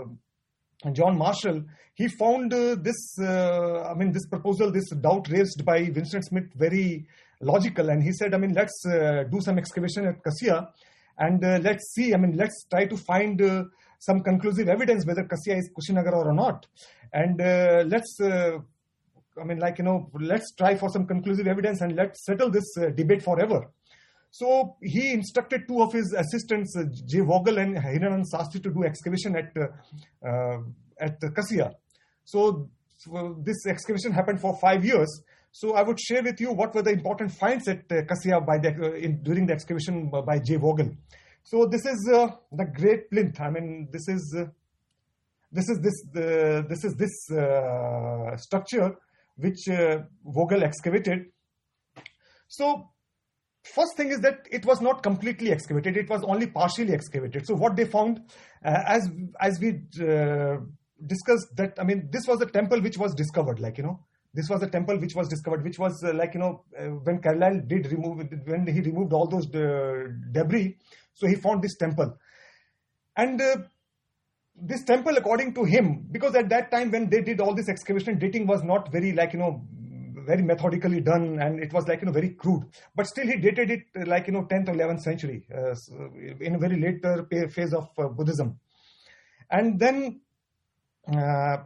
uh, John Marshall, he found uh, this. Uh, I mean, this proposal, this doubt raised by Vincent Smith, very logical, and he said, I mean, let's uh, do some excavation at Kasia, and uh, let's see, I mean, let's try to find uh, some conclusive evidence whether Kasia is Kushinagar or not, and uh, let's, uh, I mean, like, you know, let's try for some conclusive evidence and let's settle this uh, debate forever. So he instructed two of his assistants, uh, J. Vogel and Hiranand Sastry, to do excavation at uh, uh, at Kasia. So, so this excavation happened for five years. So I would share with you what were the important finds at uh, Kasia by the, uh, in, during the excavation by J. Vogel. So this is uh, the Great Plinth. I mean, this is uh, this is this uh, this is this uh, structure which uh, Vogel excavated. So first thing is that it was not completely excavated, it was only partially excavated. So what they found, uh, as as we uh, discussed, that I mean this was a temple which was discovered, like you know this was a temple which was discovered, which was uh, like you know uh, when Carlyle did remove it, when he removed all those uh, debris, so he found this temple. And uh, this temple, according to him, because at that time when they did all this excavation, dating was not very like you know very methodically done, and it was like you know very crude, but still he dated it uh, like you know tenth or eleventh century, uh, in a very later phase of uh, Buddhism. And then uh,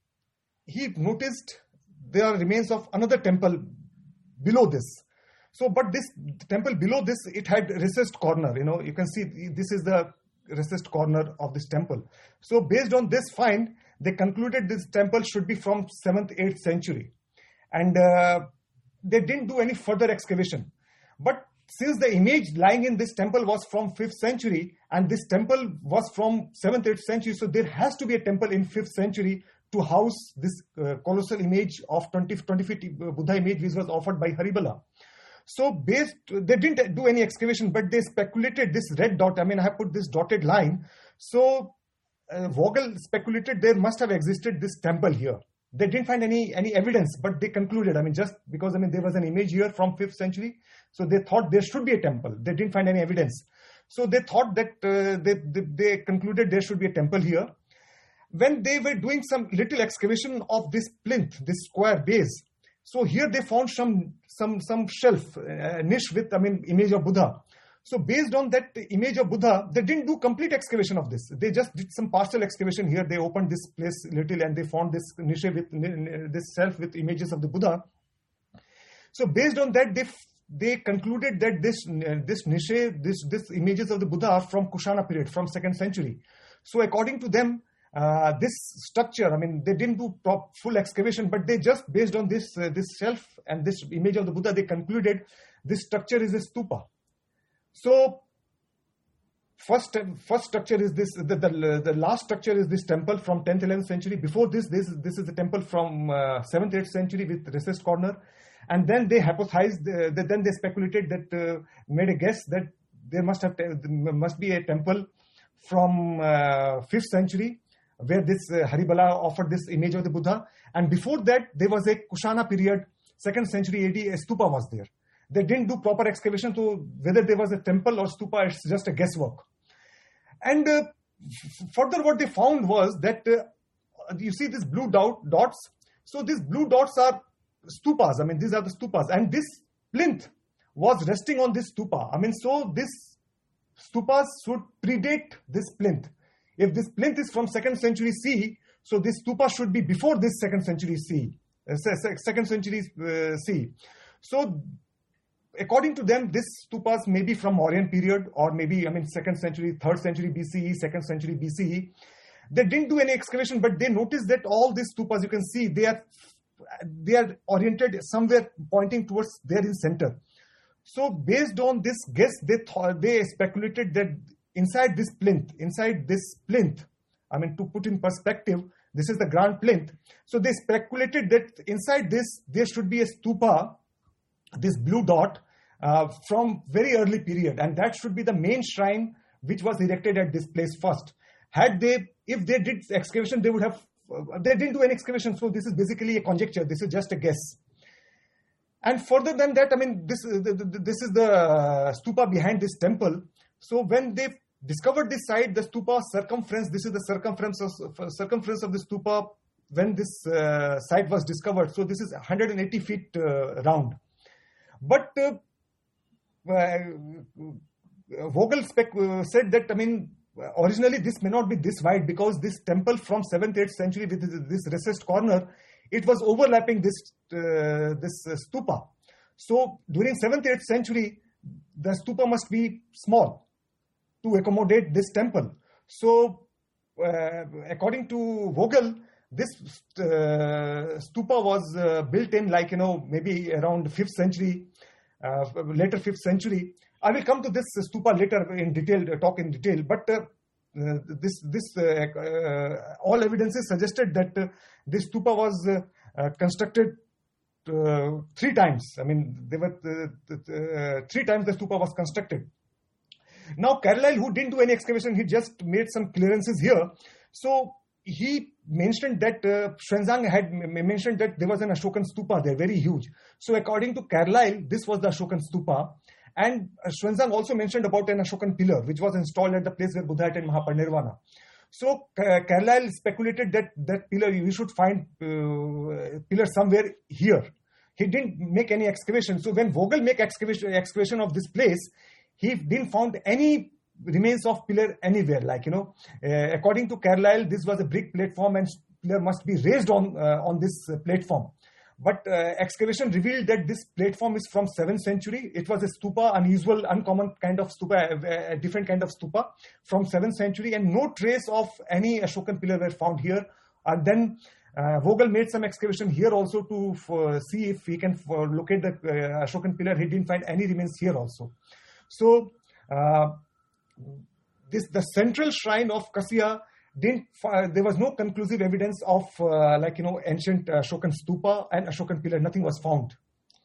he noticed there are remains of another temple below this. So but this temple below this, it had recessed corner, you know you can see this is the recessed corner of this temple. So based on this find, they concluded this temple should be from seventh, eighth century. And uh, they didn't do any further excavation. But since the image lying in this temple was from fifth century, and this temple was from seventh, eighth century, so there has to be a temple in fifth century to house this uh, colossal image of twenty, twenty feet Buddha image which was offered by Haribala. So based, they didn't do any excavation, but they speculated this red dot. I mean, I have put this dotted line. So uh, Vogel speculated there must have existed this temple here. They didn't find any any evidence, but they concluded, I mean, just because, I mean, there was an image here from fifth century, so they thought there should be a temple. They didn't find any evidence. So they thought that, uh, they, they, they concluded there should be a temple here. When they were doing some little excavation of this plinth, this square base, so here they found some some some shelf, uh, niche with, I mean, image of Buddha. So based on that image of Buddha, they didn't do complete excavation of this. They just did some partial excavation here. They opened this place little and they found this niche with this shelf with images of the Buddha. So based on that, they they concluded that this uh, this niche, this this images of the Buddha are from Kushana period, from second century. So according to them, uh, this structure, I mean, they didn't do prop, full excavation, but they just based on this uh, this shelf and this image of the Buddha, they concluded this structure is a stupa. So first first structure is this, the, the, the last structure is this temple from tenth, eleventh century. Before this, this, this is the temple from uh, seventh, eighth century with recessed corner. And then they hypothesized, uh, that then they speculated that, uh, made a guess that there must have te- must be a temple from uh, fifth century where this uh, Haribala offered this image of the Buddha. And before that, there was a Kushana period, second century A D, a stupa was there. They didn't do proper excavation, so whether there was a temple or stupa, it's just a guesswork. And uh, f- further what they found was that, uh, you see these blue dot, dots, so these blue dots are stupas, I mean these are the stupas, and this plinth was resting on this stupa. I mean, so this stupas should predate this plinth. If this plinth is from second century C, so this stupa should be before this second century C, uh, second century uh, C. So according to them, this stupas may be from Mauryan period, or maybe, I mean, second century, third century B C E, second century B C E. They didn't do any excavation, but they noticed that all these stupas, you can see, they are they are oriented somewhere pointing towards there in center. So based on this guess, they thought, they speculated that inside this plinth, inside this plinth, I mean, to put in perspective, this is the grand plinth. So they speculated that inside this, there should be a stupa, this blue dot, uh, from very early period, and that should be the main shrine which was erected at this place first. Had they, if they did excavation, they would have, uh, they didn't do any excavation, so this is basically a conjecture, this is just a guess. And further than that, I mean, this, uh, the, the, this is the stupa behind this temple. So when they discovered this site, the stupa circumference, this is the circumference of, circumference of the stupa when this uh, site was discovered. So this is one hundred eighty feet uh, round. But uh, uh, Vogel spec- uh, said that, I mean, originally this may not be this wide, because this temple from seventh, eighth century with this, this recessed corner, it was overlapping this uh, this uh, stupa. So during seventh, eighth century, the stupa must be small to accommodate this temple. So uh, according to Vogel, this uh, stupa was uh, built in, like, you know, maybe around fifth century, uh, later fifth century. I will come to this stupa later in detail, uh, talk in detail, but uh, uh, this, this uh, uh, all evidences suggested that uh, this stupa was uh, uh, constructed uh, three times. I mean, there were uh, uh, three times the stupa was constructed. Now, Carlyle, who didn't do any excavation, he just made some clearances here. So he mentioned that uh, Xuanzang had m- mentioned that there was an Ashokan stupa there, very huge. So according to Carlyle, this was the Ashokan stupa. And uh, Xuanzang also mentioned about an Ashokan pillar, which was installed at the place where Buddha attained Mahaparinirvana. So uh, Carlyle speculated that that pillar, we should find uh, pillar somewhere here. He didn't make any excavation. So when Vogel make excavation, excavation of this place, he didn't found any remains of pillar anywhere. Like, you know, uh, according to Carlyle, this was a brick platform and pillar must be raised on uh, on this uh, platform. But uh, excavation revealed that this platform is from seventh century. It was a stupa, unusual, uncommon kind of stupa, a, a different kind of stupa from seventh century, and no trace of any Ashokan pillar were found here. And then uh, Vogel made some excavation here also to for, see if he can for, locate the uh, Ashokan pillar. He didn't find any remains here also. So uh, this the central shrine of Kassia didn't. Uh, there was no conclusive evidence of uh, like you know ancient uh, Ashokan stupa and Ashokan pillar. Nothing was found.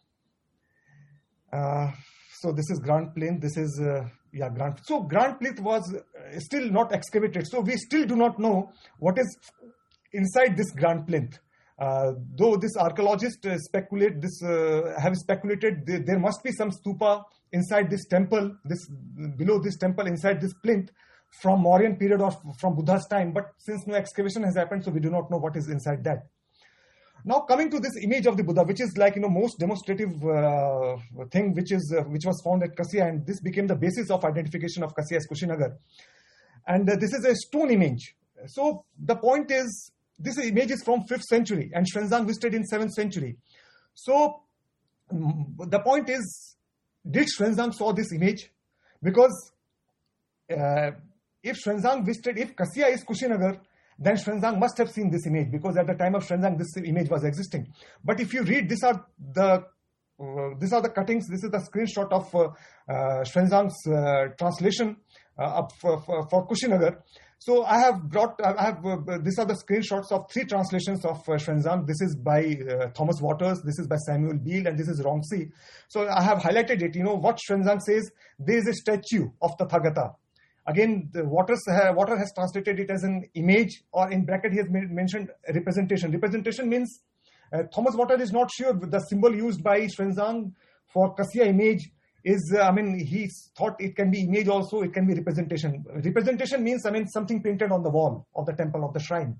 Uh, so this is Grand Plinth. This is uh, yeah Grand. So Grand Plinth was uh, still not excavated. So we still do not know what is inside this Grand Plinth. Uh, though this archaeologist uh, speculate this uh, have speculated there, there must be some stupa inside this temple, this below this temple, inside this plinth from Mauryan period or from Buddha's time. But since no excavation has happened, so we do not know what is inside that. Now coming to this image of the Buddha, which is like you know most demonstrative uh, thing, which is uh, which was found at Kassia, and this became the basis of identification of Kassia as Kushinagar. And uh, this is a stone image. So the point is, this image is from fifth century, and Xuanzang visited in seventh century. So um, the point is, did Xuanzang saw this image? Because uh, if Xuanzang visited, if Kassia is Kushinagar, then Xuanzang must have seen this image, because at the time of Xuanzang, this image was existing. But if you read, these are the uh, these are the cuttings. This is the screenshot of uh, uh, Xuanzang's uh, translation uh, up for, for, for Kushinagar. So I have brought, I have, uh, these are the screenshots of three translations of uh, Xuanzang. This is by uh, Thomas Waters, this is by Samuel Beale, and this is Rongxi. So I have highlighted it. You know what Xuanzang says? There is a statue of Tathagata. Again, the Waters, uh, Water has translated it as an image, or in bracket he has made, mentioned representation. Representation means uh, Thomas Water is not sure the symbol used by Xuanzang for Kassia image is, uh, I mean, he thought it can be image also, it can be representation. Representation means, I mean, something painted on the wall of the temple, of the shrine.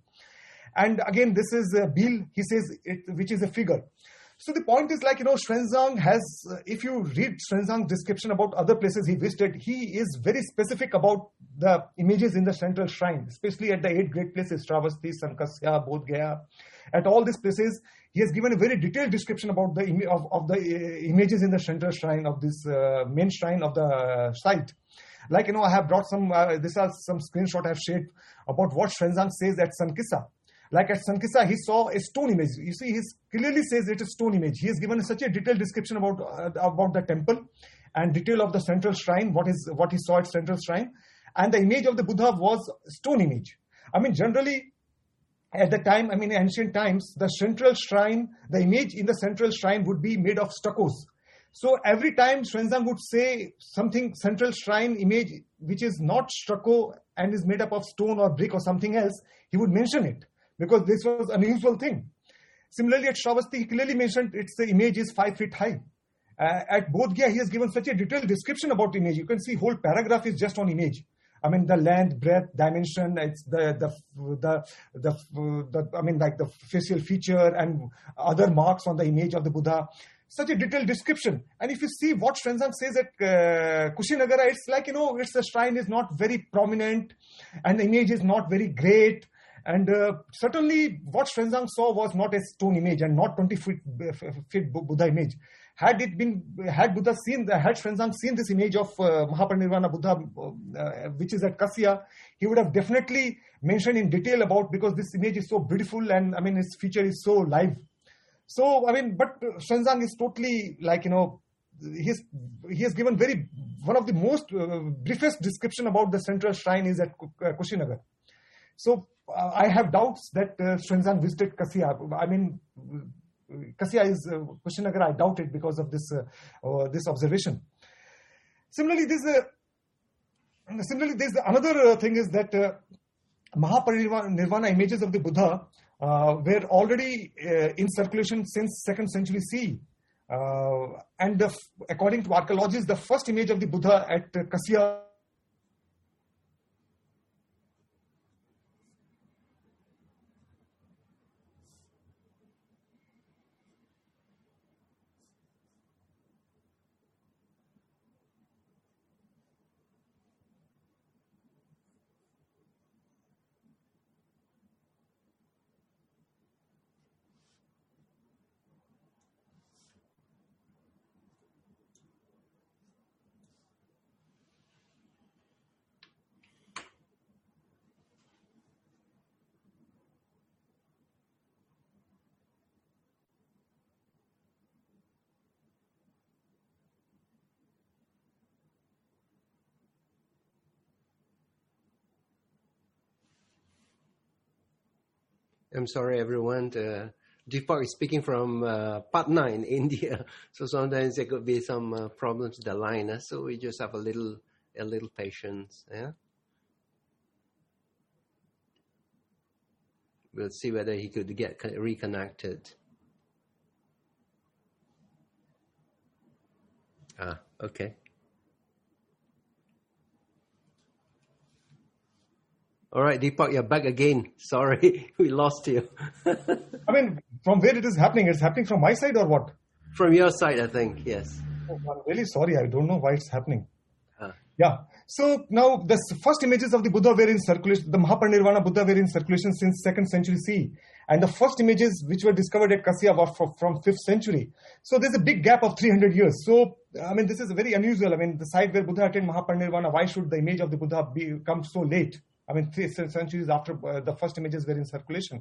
And again, this is uh, Beale, he says, it, which is a figure. So the point is like, you know, Xuanzang has, uh, if you read Xuanzang's description about other places he visited, he is very specific about the images in the central shrine, especially at the eight great places, Shravasti, Sankasya, Bodh Gaya. At all these places, he has given a very detailed description about the im- of, of the uh, images in the central shrine of this uh, main shrine of the uh, site. Like, you know, I have brought some, uh, these are some screenshot I have shared about what Xuanzang says at Sankissa. Like at Sankissa, he saw a stone image. You see, he clearly says it is stone image. He has given such a detailed description about uh, about the temple and detail of the central shrine, what is what he saw at central shrine. And the image of the Buddha was stone image. I mean, generally, at the time, I mean, in ancient times, the central shrine, the image in the central shrine would be made of stuccos. So every time Xuanzang would say something, central shrine image, which is not stucco and is made up of stone or brick or something else, he would mention it, because this was an unusual thing. Similarly, at Shravasti, he clearly mentioned its the image is five feet high. Uh, at Bodh Gaya, he has given such a detailed description about image. You can see whole paragraph is just on image. I mean, the length, breadth, dimension, it's the, the, the, the, the, I mean, like the facial feature and other marks on the image of the Buddha. Such a detailed description. And if you see what Xuanzang says at uh, Kushinagara, it's like, you know, it's the shrine is not very prominent and the image is not very great. And uh, certainly what Xuanzang saw was not a stone image and not twenty feet, feet Buddha image. Had it been, had Buddha seen, had Xuanzang seen this image of uh, Mahaparinirvana Buddha, uh, which is at Kassia, he would have definitely mentioned in detail about, because this image is so beautiful and I mean, its feature is so live. So, I mean, but Xuanzang is totally like, you know, he's, he has given very, one of the most uh, briefest description about the central shrine is at Kushinagar. So, uh, I have doubts that uh, Xuanzang visited Kassia. I mean, Kasya is uh, Kushinagar, I doubt it because of this uh, uh, this observation. Similarly, this uh, similarly there's another uh, thing is that uh, Mahaparinirvana Nirvana images of the Buddha uh, were already uh, in circulation since second century C E. Uh, and the, according to archaeologists, the first image of the Buddha at uh, Kasya I'm sorry, everyone. Uh, Deepak is speaking from uh, Patna in India, so sometimes there could be some uh, problems with the line. Uh, so we just have a little, a little patience. Yeah, we'll see whether he could get con- reconnected. Ah, okay. All right, Deepak, you're back again. Sorry, we lost you. I mean, from where it is happening? It's happening from my side or what? From your side, I think, yes. Oh, I'm really sorry. I don't know why it's happening. Huh. Yeah. So now the s- first images of the Buddha were in circulation. The Mahaparinirvana Buddha were in circulation since second century C E. And the first images which were discovered at Kasya were from, from fifth century. So there's a big gap of three hundred years. So, I mean, this is very unusual. I mean, the site where Buddha attained Mahaparinirvana, why should the image of the Buddha be come so late? I mean, three centuries after uh, the first images were in circulation.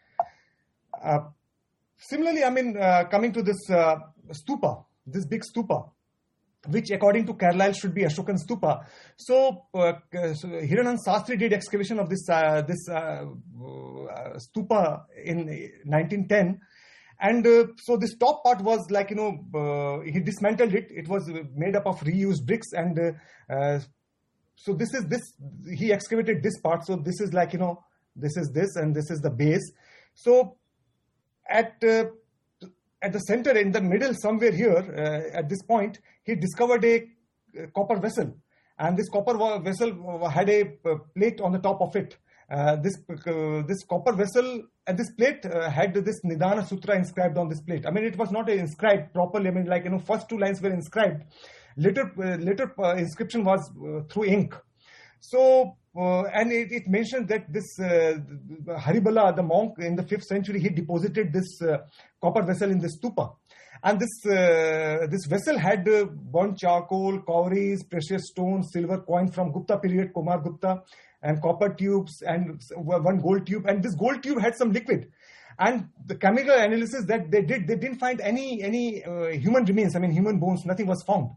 Uh, similarly, I mean, uh, coming to this uh, stupa, this big stupa, which according to Carlyle should be Ashokan stupa. So, uh, so Hiranand Sastry did excavation of this uh, this uh, uh, stupa in nineteen ten. And uh, so this top part was like, you know, uh, he dismantled it. It was made up of reused bricks and uh, uh, so this is this, he excavated this part. So this is like, you know, this is this and this is the base. So at uh, at the center, in the middle, somewhere here, uh, at this point, he discovered a uh, copper vessel. And this copper wa- vessel had a uh, plate on the top of it. Uh, this uh, this copper vessel, and this plate uh, had this Nidana Sutra inscribed on this plate. I mean, it was not inscribed properly. I mean, like, you know, first two lines were inscribed. Later, uh, later uh, inscription was uh, through ink. So, uh, and it, it mentioned that this uh, Haribala, the monk in the fifth century, he deposited this uh, copper vessel in the stupa. And this uh, this vessel had uh, burnt charcoal, cowries, precious stones, silver coin from Gupta period, Kumar Gupta, and copper tubes, and one gold tube. And this gold tube had some liquid. And the chemical analysis that they did, they didn't find any any uh, human remains. I mean, human bones, nothing was found.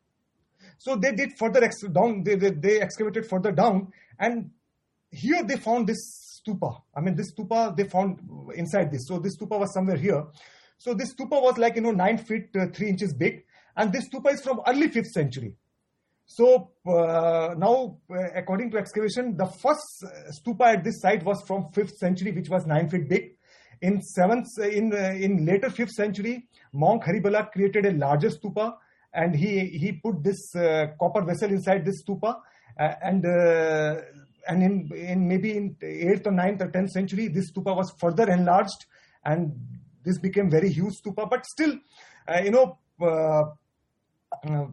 So they did further ex- down, they, they, they excavated further down, and here they found this stupa. I mean, this stupa they found inside this. So this stupa was somewhere here. So this stupa was like, you know, nine feet, uh, three inches big. And this stupa is from early fifth century. So uh, now, uh, according to excavation, the first stupa at this site was from fifth century, which was nine feet big. In seventh, in uh, in later fifth century, monk Haribala created a larger stupa. And he, he put this uh, copper vessel inside this stupa, uh, and uh, and in in maybe in eighth or ninth or tenth century, this stupa was further enlarged, and this became very huge stupa. But still, uh, you know, uh, uh,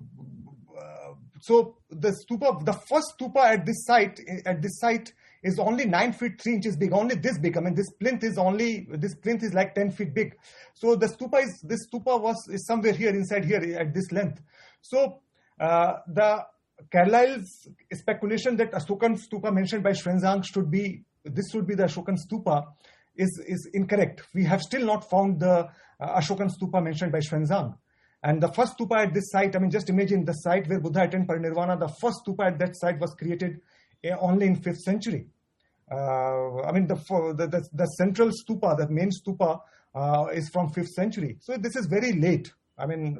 so the stupa, the first stupa at this site at this site is only nine feet three inches big, only this big. I mean, this plinth is only this plinth is like ten feet big. So the stupa is this stupa was is somewhere here inside here at this length. So uh, the Carlyle's speculation that Ashokan stupa mentioned by Xuanzang should be this should be the Ashokan stupa is is incorrect. We have still not found the uh, Ashokan stupa mentioned by Xuanzang. And the first stupa at this site, I mean, just imagine the site where Buddha attained Parinirvana. The first stupa at that site was created only in fifth century. Uh, I mean, the, the, the, the central stupa, the main stupa, uh, is from fifth century. So this is very late. I mean,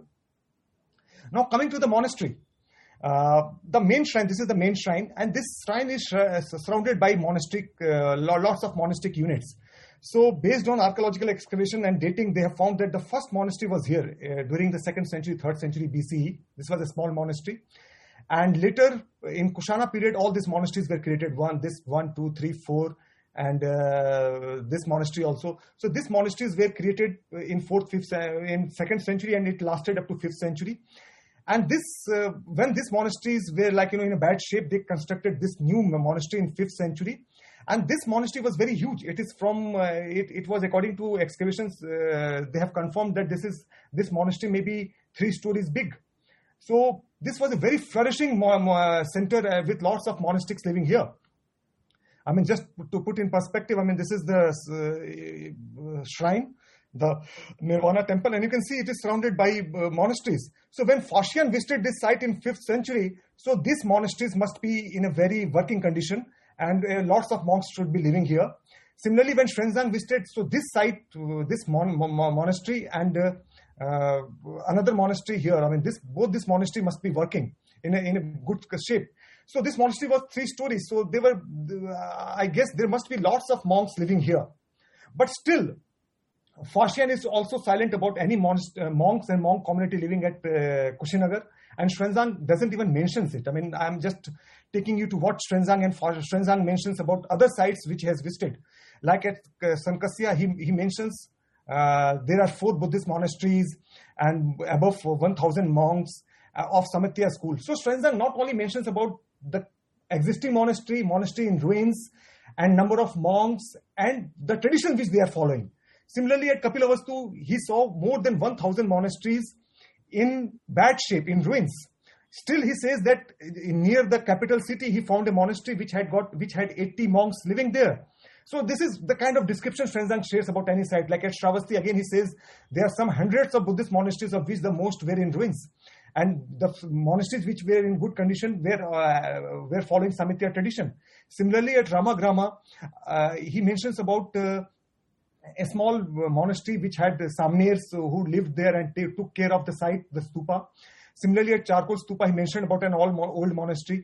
now coming to the monastery. Uh, the main shrine, this is the main shrine, and this shrine is uh, surrounded by monastic, uh, lots of monastic units. So based on archaeological excavation and dating, they have found that the first monastery was here uh, during the second century, third century B C E. This was a small monastery. And later, in Kushana period, all these monasteries were created. One, this, one, two, three, four, and uh, this monastery also. So these monasteries were created in fourth, fifth, uh, in second century, and it lasted up to fifth century. And this, uh, when these monasteries were like, you know, in a bad shape, they constructed this new monastery in fifth century. And this monastery was very huge. It is from, uh, it, it was according to excavations, uh, they have confirmed that this is, this monastery may be three stories big. So this was a very flourishing mo- mo- center uh, with lots of monastics living here. I mean, just to put in perspective, I mean, this is the uh, shrine, the Nirvana temple, and you can see it is surrounded by uh, monasteries. So when Phocion visited this site in fifth century, so these monasteries must be in a very working condition, and uh, lots of monks should be living here. Similarly, when Xuanzang visited, so this site, uh, this mon- mon- monastery and uh, uh, another monastery here, I mean, this both this monastery must be working in a, in a good shape. So this monastery was three stories. So they were, uh, I guess there must be lots of monks living here. But still, Phocion is also silent about any monst- uh, monks and monk community living at uh, Kushinagar, and Xuanzang doesn't even mentions it. I mean, I'm just taking you to what Xuanzang and Xuanzang mentions about other sites which he has visited. Like at uh, Sankasya, he, he mentions uh, there are four Buddhist monasteries and above one thousand monks uh, of Samitya school. So Xuanzang not only mentions about the existing monastery, monastery in ruins, and number of monks and the tradition which they are following. Similarly, at Kapilavastu, he saw more than one thousand monasteries in bad shape, in ruins. Still, he says that near the capital city, he found a monastery which had got which had eighty monks living there. So this is the kind of description Xuanzang shares about any site. Like at Shravasti, again, he says there are some hundreds of Buddhist monasteries, of which the most were in ruins. And the monasteries which were in good condition were, uh, were following Samitya tradition. Similarly, at Ramagrama, uh, he mentions about uh, a small monastery which had Samners who lived there and t- took care of the site, the stupa. Similarly, at Charkol Stupa, he mentioned about an all mo- old monastery.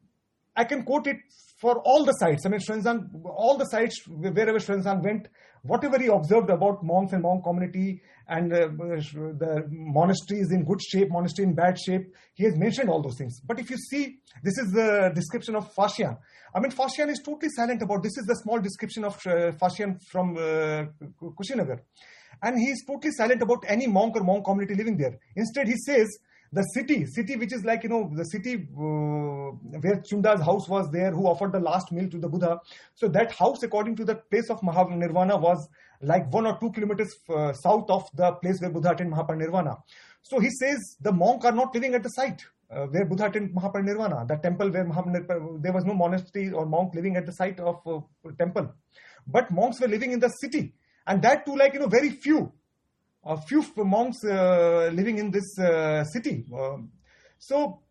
I can quote it for all the sites. I mean, Xuanzang, all the sites, wherever Xuanzang went, whatever he observed about monks and monk community and uh, the monasteries in good shape, monastery in bad shape, he has mentioned all those things. But if you see, this is the description of Phocion. I mean, Phocion is totally silent about this. Is the small description of uh, Phocion from uh, Kushinagar. And he is totally silent about any monk or monk community living there. Instead, he says, the city, city which is like, you know, the city uh, where Chunda's house was there, who offered the last meal to the Buddha. So that house, according to the place of Mahanirvana, was like one or two kilometers uh, south of the place where Buddha attained Mahaparinirvana. So he says the monks are not living at the site uh, where Buddha attained Mahaparinirvana, the temple where Mahaparinirvana, there was no monastery or monk living at the site of uh, temple. But monks were living in the city. And that too, like, you know, very few. A few monks uh, living in this uh, city. Um, so,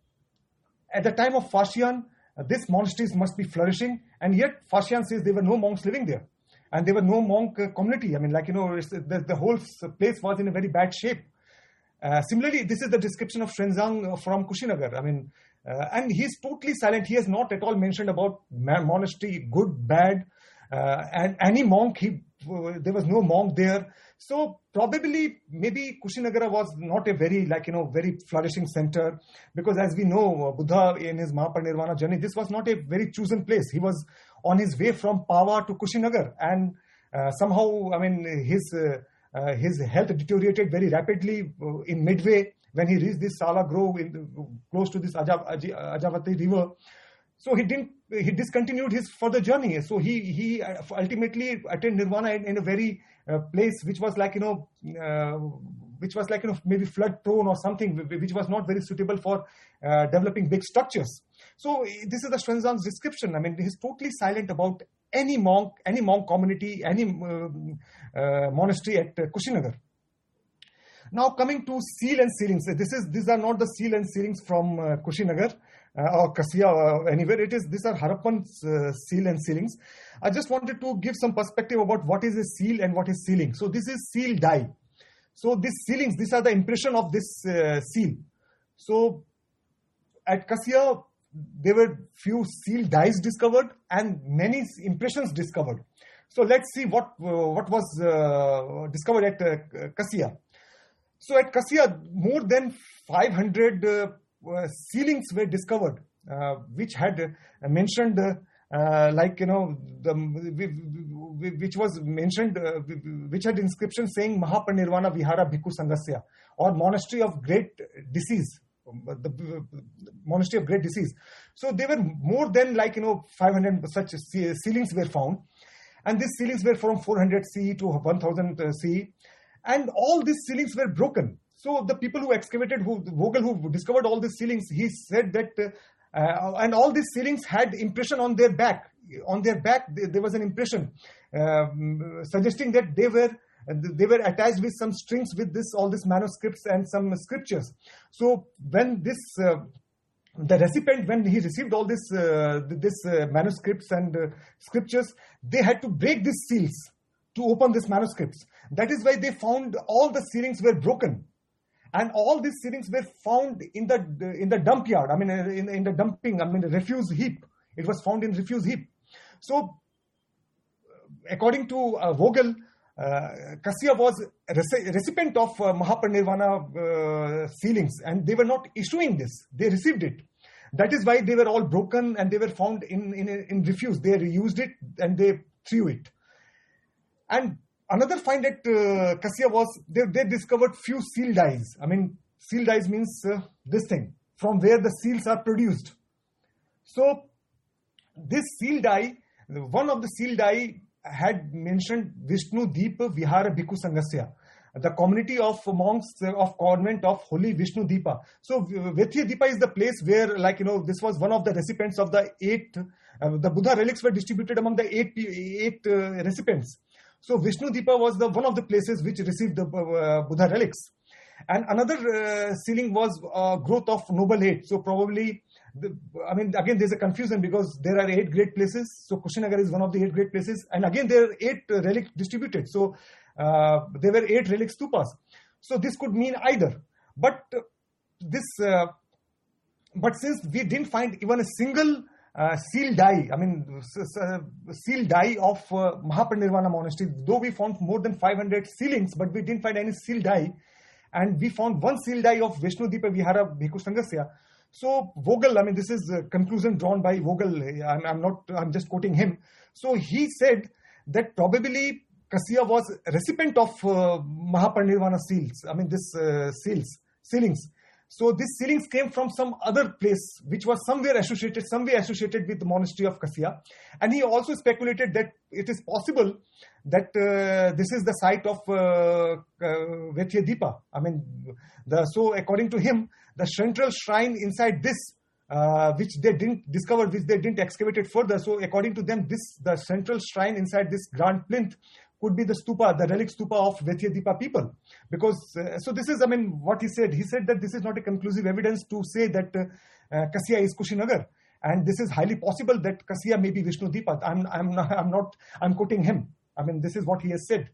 at the time of Phocion, uh, these monasteries must be flourishing, and yet Phocion says there were no monks living there, and there were no monk uh, community. I mean, like, you know, it's, the, the whole place was in a very bad shape. Uh, similarly, this is the description of Xuanzang from Kushinagar. I mean, uh, and he's totally silent. He has not at all mentioned about monastery, good, bad, uh, and any monk. He uh, there was no monk there. So probably maybe Kushinagara was not a very, like, you know, very flourishing center, because as we know, Buddha in his Mahaparinirvana journey, this was not a very chosen place. He was on his way from Pava to Kushinagar, and uh, somehow, I mean, his uh, uh, his health deteriorated very rapidly uh, in midway when he reached this Sala Grove in, close to this Ajav, Aj, Ajavati river. So he didn't. He discontinued his further journey. So he he ultimately attained nirvana in, in a very uh, place which was like, you know, uh, which was like, you know, maybe flood prone or something, which was not very suitable for uh, developing big structures. So this is the Xuanzang's description. I mean, he's totally silent about any monk, any monk community, any uh, uh, monastery at uh, Kushinagar. Now coming to seal and sealings. This is these are not the seal and sealings from uh, Kushinagar. uh, or Kasia, uh, anywhere it is. These are Harappan uh, seal and sealings. I just wanted to give some perspective about what is a seal and what is sealing. So this is seal dye. So these sealings, these are the impression of this uh, seal. So at Kasia, there were few seal dyes discovered and many impressions discovered. So let's see what uh, what was uh, discovered at uh, Kasia. So at Kasia, more than five hundred uh, uh, sealings were discovered, uh, which had uh, mentioned, uh, uh, like, you know, the, which was mentioned, uh, which had inscription saying Mahaparinirvana Vihara Bhikkhu Sanghasya, or Monastery of Great Disease. The Monastery of Great Disease. So they were more than, like, you know, five hundred such sealings were found. And these sealings were from four hundred C E to one thousand C E. And all these sealings were broken. So the people who excavated, who Vogel, who discovered all these sealings, he said that, uh, and all these sealings had impression on their back. On their back, there was an impression um, suggesting that they were they were attached with some strings with this all these manuscripts and some scriptures. So when this uh, the recipient, when he received all this uh, this uh, manuscripts and uh, scriptures, they had to break these seals to open these manuscripts. That is why they found all the sealings were broken, and all these sealings were found in the in the dump yard. I mean, in, in the dumping. I mean, the refuse heap. It was found in refuse heap. So, according to uh, Vogel, Uh, Kasia was a rec- recipient of uh, Mahaparinirvana uh, sealings, and they were not issuing this. They received it. That is why they were all broken and they were found in, in, in refuse. They reused it and they threw it. And another find at uh, Kasia was they, they discovered few seal dyes. I mean, seal dyes means uh, this thing, from where the seals are produced. So, this seal dye, one of the seal dye had mentioned Vishnu Deepa Vihara Bhikkhu Sanghasya, the community of monks of convent of Holy Vishnu Deepa. So Vethya Deepa is the place where, like, you know, this was one of the recipients of the eight, uh, the Buddha relics were distributed among the eight, eight uh, recipients. So Vishnu Deepa was the one of the places which received the uh, Buddha relics. And another uh, sealing was uh, growth of noble eight. So probably, the, I mean, again, there's a confusion because there are eight great places. So Kushinagar is one of the eight great places. And again, there are eight uh, relics distributed. So uh, there were eight relic stupas. So this could mean either. But uh, this, uh, but since we didn't find even a single uh, seal dye, I mean, uh, seal dye of uh, Mahaparinirvana monastery, though we found more than five hundred sealings, but we didn't find any seal dye. And we found one seal dye of Vishnu Deepa Vihara Bhikkhu Sanghasya. So Vogel, I mean, this is a conclusion drawn by Vogel. I'm, I'm not, I'm just quoting him. So he said that probably Kasia was a recipient of uh, Mahaparinirvana seals. I mean, this uh, seals, sealings. So these sealings came from some other place, which was somewhere associated, somewhere associated with the monastery of Kasia. And he also speculated that it is possible that uh, this is the site of uh, uh, Vethya Deepa. I mean, the, so according to him, the central shrine inside this, uh, which they didn't discover, which they didn't excavate it further. So according to them, this the central shrine inside this grand plinth could be the stupa, the relic stupa of Vethya Deepa people. Because, uh, so this is, I mean, what he said. He said that this is not a conclusive evidence to say that uh, uh, Kasia is Kushinagar. And this is highly possible that Kasia may be Vishnu Deepa. I'm, I'm, not, I'm not, I'm quoting him. I mean, this is what he has said.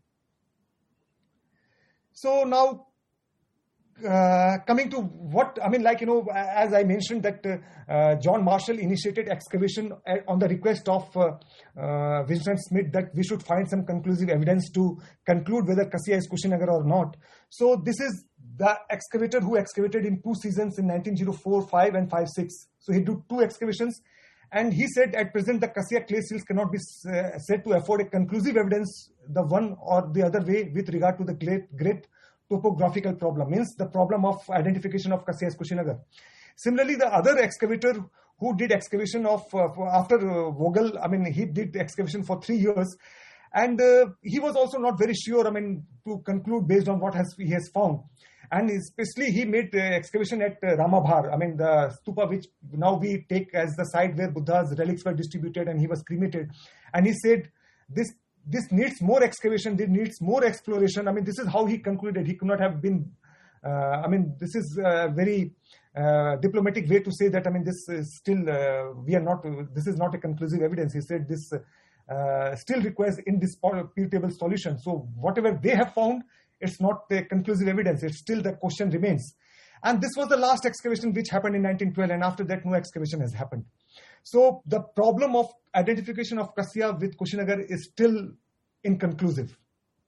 So now, uh, coming to what, I mean, like, you know, as I mentioned that uh, uh, John Marshall initiated excavation on the request of uh, uh, Vincent Smith that we should find some conclusive evidence to conclude whether Kasia is Kushinagar or not. So this is the excavator who excavated in two seasons in nineteen oh four, five and five six. So he did two excavations. And he said at present the Kasia clay seals cannot be uh, said to afford a conclusive evidence the one or the other way with regard to the great, great topographical problem, means the problem of identification of Kasia as Kushinagar. Similarly, the other excavator who did excavation of, uh, after uh, Vogel, I mean, he did excavation for three years. And uh, he was also not very sure, I mean, to conclude based on what has he has found. And especially he made uh, excavation at uh, Ramabhar, I mean the stupa which now we take as the site where Buddha's relics were distributed and he was cremated. And he said this this needs more excavation, this needs more exploration. I mean, this is how he concluded. He could not have been uh, I mean, this is a very uh, diplomatic way to say that, I mean, this is still, uh, we are not, this is not a conclusive evidence. He said this uh, still requires indisputable solution. So whatever they have found, it's not a conclusive evidence. It's still the question remains. And this was the last excavation which happened in nineteen twelve, and after that no excavation has happened. So the problem of identification of Kassia with Kushinagar is still inconclusive.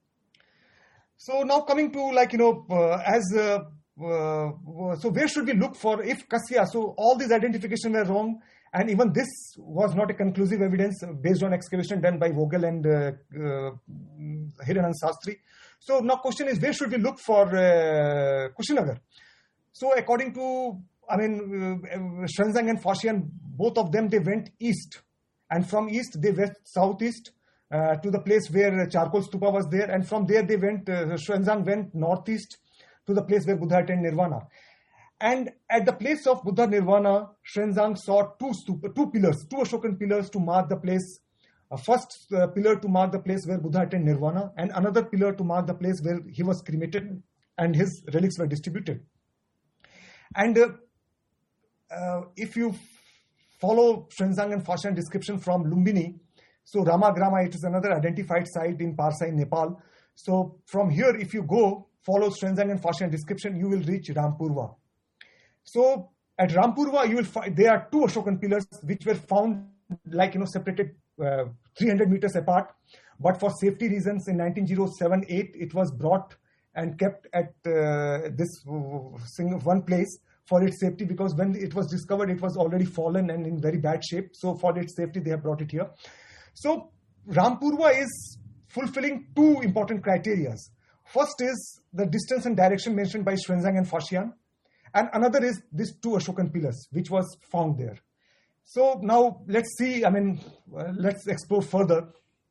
So now coming to, like, you know, uh, as, uh, uh, so where should we look for if Kassia, so all these identifications were wrong, and even this was not a conclusive evidence based on excavation done by Vogel and uh, uh, Hiranand Sastry. So now question is, where should we look for uh, Kushinagar? So according to, I mean, uh, Xuanzang and Faxian, both of them, they went east. And from east, they went southeast uh, to the place where Charcoal Stupa was there. And from there, they went, uh, Xuanzang went northeast to the place where Buddha attained Nirvana. And at the place of Buddha Nirvana, Xuanzang saw two stupa, two pillars, two Ashokan pillars to mark the place. A first uh, pillar to mark the place where Buddha attained Nirvana, and another pillar to mark the place where he was cremated and his relics were distributed. And uh, uh, if you follow Xuanzang and Faxian description from Lumbini, so Ramagrama, it is another identified site in Parsa in Nepal. So from here, if you go, follow Xuanzang and Faxian description, you will reach Rampurva. So at Rampurva, you will find there are two Ashokan pillars which were found, like, you know, separated uh, three hundred meters apart. But for safety reasons, in nineteen oh seven eight, it was brought and kept at uh, this one place for its safety, because when it was discovered, it was already fallen and in very bad shape. So for its safety, they have brought it here. So Rampurva is fulfilling two important criteria. First is the distance and direction mentioned by Xuanzang and Faxian, and another is these two Ashokan pillars, which was found there. So now let's see, I mean, uh, let's explore further.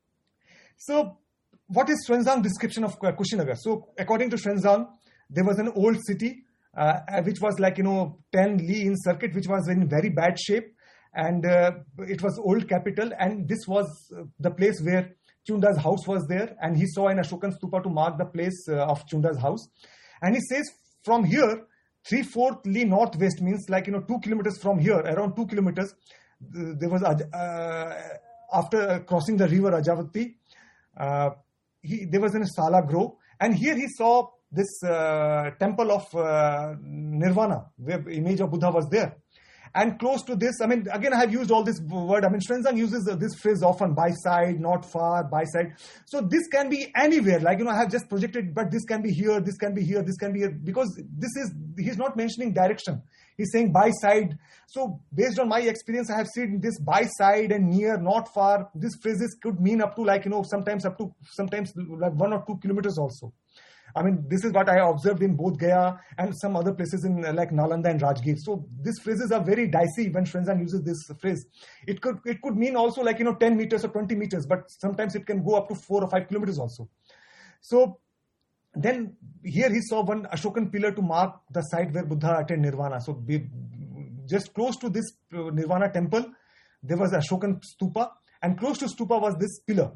So what is Xuanzang's description of Kushinagar? So according to Xuanzang, there was an old city uh, which was, like, you know, ten li in circuit, which was in very bad shape, and uh, it was old capital, and this was uh, the place where Chunda's house was there, and he saw an Ashokan stupa to mark the place uh, of Chunda's house. And he says from here, three-fourth li northwest, means, like, you know, two kilometers from here, around two kilometers, there was, uh, after crossing the river Ajavati, uh, he, there was a Sala Grove, and here he saw this uh, temple of uh, Nirvana, where image of Buddha was there. And close to this, I mean, again, I have used all this word. I mean, Xuanzang uses this phrase often, by side, not far, by side. So this can be anywhere. Like, you know, I have just projected, but this can be here, this can be here, this can be here. Because this is, he's not mentioning direction. He's saying by side. So based on my experience, I have seen this by side and near, not far. These phrases could mean up to, like, you know, sometimes up to, sometimes like one or two kilometers also. I mean, this is what I observed in both Gaya and some other places in uh, like Nalanda and Rajgir. So these phrases are very dicey when Xuanzang uses this phrase. It could it could mean also, like, you know, ten meters or twenty meters, but sometimes it can go up to four or five kilometers also. So then here he saw one Ashokan pillar to mark the site where Buddha attained Nirvana. So be, just close to this uh, Nirvana temple, there was Ashokan stupa, and close to stupa was this pillar.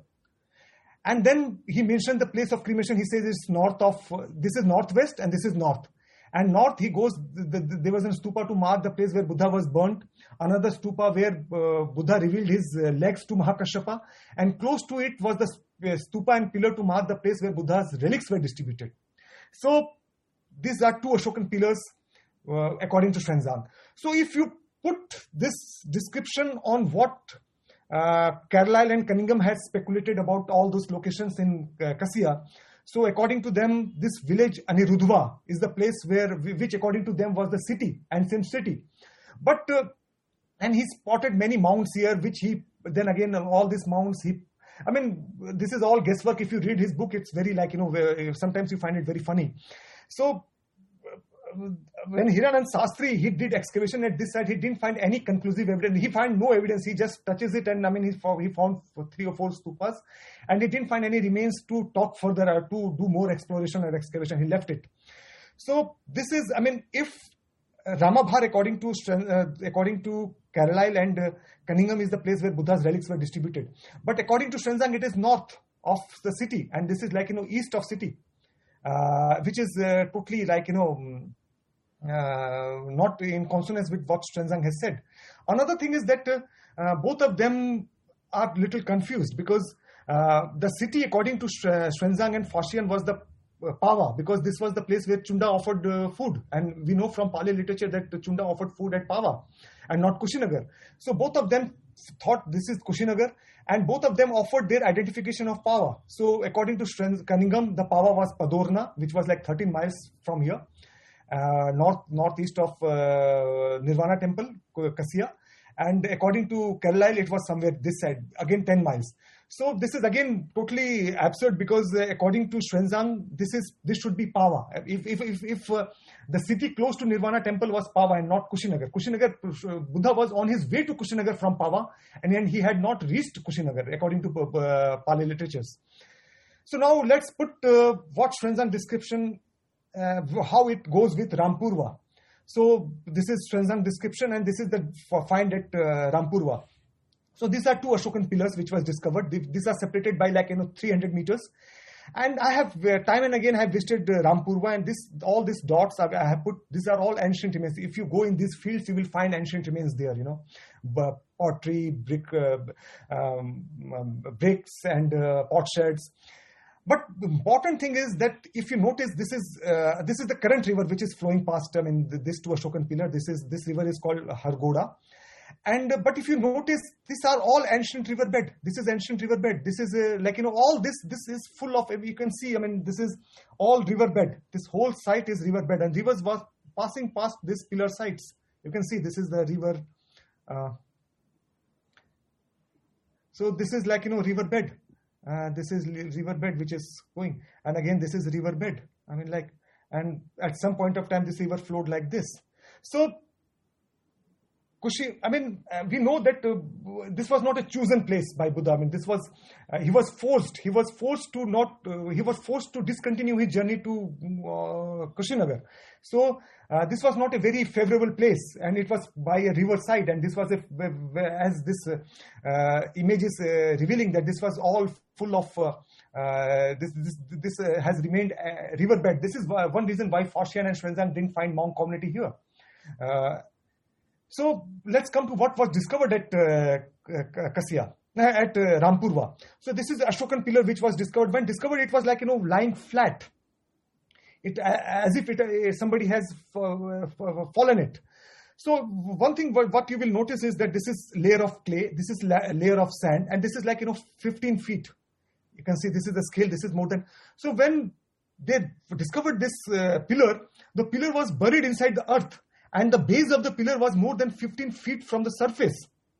And then he mentioned the place of cremation. He says it's north of, uh, this is northwest and this is north. And north he goes, the, the, there was a stupa to mark the place where Buddha was burnt. Another stupa where uh, Buddha revealed his uh, legs to Mahakashyapa. And close to it was the uh, stupa and pillar to mark the place where Buddha's relics were distributed. So these are two Ashokan pillars uh, according to Xuanzang. So if you put this description on what Uh, Carlyle and Cunningham has speculated about all those locations in uh, Kassia. So according to them, this village Anirudhva is the place where, which according to them was the city, ancient city. But, uh, and he spotted many mounds here, which he, then again, all these mounds, he, I mean, this is all guesswork. If you read his book, it's very, like, you know, sometimes you find it very funny. So when Hiranand Sastry, he did excavation at this site, he didn't find any conclusive evidence. He found no evidence. He just touches it, and I mean, he found, he found three or four stupas, and he didn't find any remains to talk further or to do more exploration or excavation. He left it. So this is, I mean, if Ramabhar, according to uh, according to Carlyle and uh, Cunningham, is the place where Buddha's relics were distributed. But according to Xuanzang, it is north of the city, and this is, like, you know, east of city. Uh, uh, which is uh, totally like, you know, uh, not in consonance with what Xuanzang has said. Another thing is that uh, uh, both of them are little confused, because uh, the city, according to Xuanzang and Faxian, was the uh, Pawa, because this was the place where Chunda offered uh, food, and we know from Pali literature that Chunda offered food at Pawa and not Kushinagar. So both of them thought this is Kushinagar, and both of them offered their identification of Pawa. So according to Cunningham, the Pawa was Padorna, which was like thirteen miles from here, uh, north northeast of uh, Nirvana Temple, Kasia. And according to Carlyle, it was somewhere this side, again ten miles. So this is again totally absurd, because uh, according to Xuanzang, this is this should be Pawa. If if if, if uh, the city close to Nirvana Temple was Pawa and not Kushinagar. Kushinagar, uh, Buddha was on his way to Kushinagar from Pawa, and then he had not reached Kushinagar according to uh, Pali literatures. So now let's put uh, what Xuanzang description, uh, how it goes with Rampurva. So this is Xuanzang description, and this is the find at uh, Rampurva. So these are two Ashokan pillars which was discovered. These are separated by like, you know, three hundred meters. And I have uh, time and again I have visited uh, Rampurva, and this all these dots are, I have put, these are all ancient remains. If you go in these fields, you will find ancient remains there, you know, pottery, brick, uh, um, um, bricks and uh, potsheds. But the important thing is that if you notice, this is uh, this is the current river which is flowing past. I mean, this two Ashokan pillar. This is this river is called Hargoda. And uh, but if you notice, these are all ancient riverbed. This is ancient riverbed. This is uh, like, you know, all this this is full of, you can see, I mean, this is all riverbed. This whole site is riverbed, and rivers was passing past these pillar sites. You can see this is the river. Uh, so this is like, you know, riverbed. Uh, this is riverbed which is going, and again this is riverbed. I mean, like, and at some point of time this river flowed like this. So Kushi, I mean, uh, we know that uh, this was not a chosen place by Buddha. I mean, this was, uh, he was forced, he was forced to not, uh, he was forced to discontinue his journey to uh, Kushinagar. So, uh, this was not a very favorable place, and it was by a riverside, and this was, a, as this uh, uh, image is uh, revealing, that this was all full of, uh, uh, this this, this uh, has remained a riverbed. This is one reason why Faxian and Xuanzang didn't find monk community here. Uh, So let's come to what was discovered at uh, Kasia, at uh, Rampurva. So this is the Ashokan pillar which was discovered. When discovered, it was like, you know, lying flat. It uh, as if it uh, somebody has uh, fallen it. So one thing what you will notice is that this is layer of clay, this is la- layer of sand, and this is like, you know, fifteen feet. You can see this is the scale. This is more than. So when they discovered this uh, pillar, the pillar was buried inside the earth. And the base of the pillar was more than fifteen feet from the surface.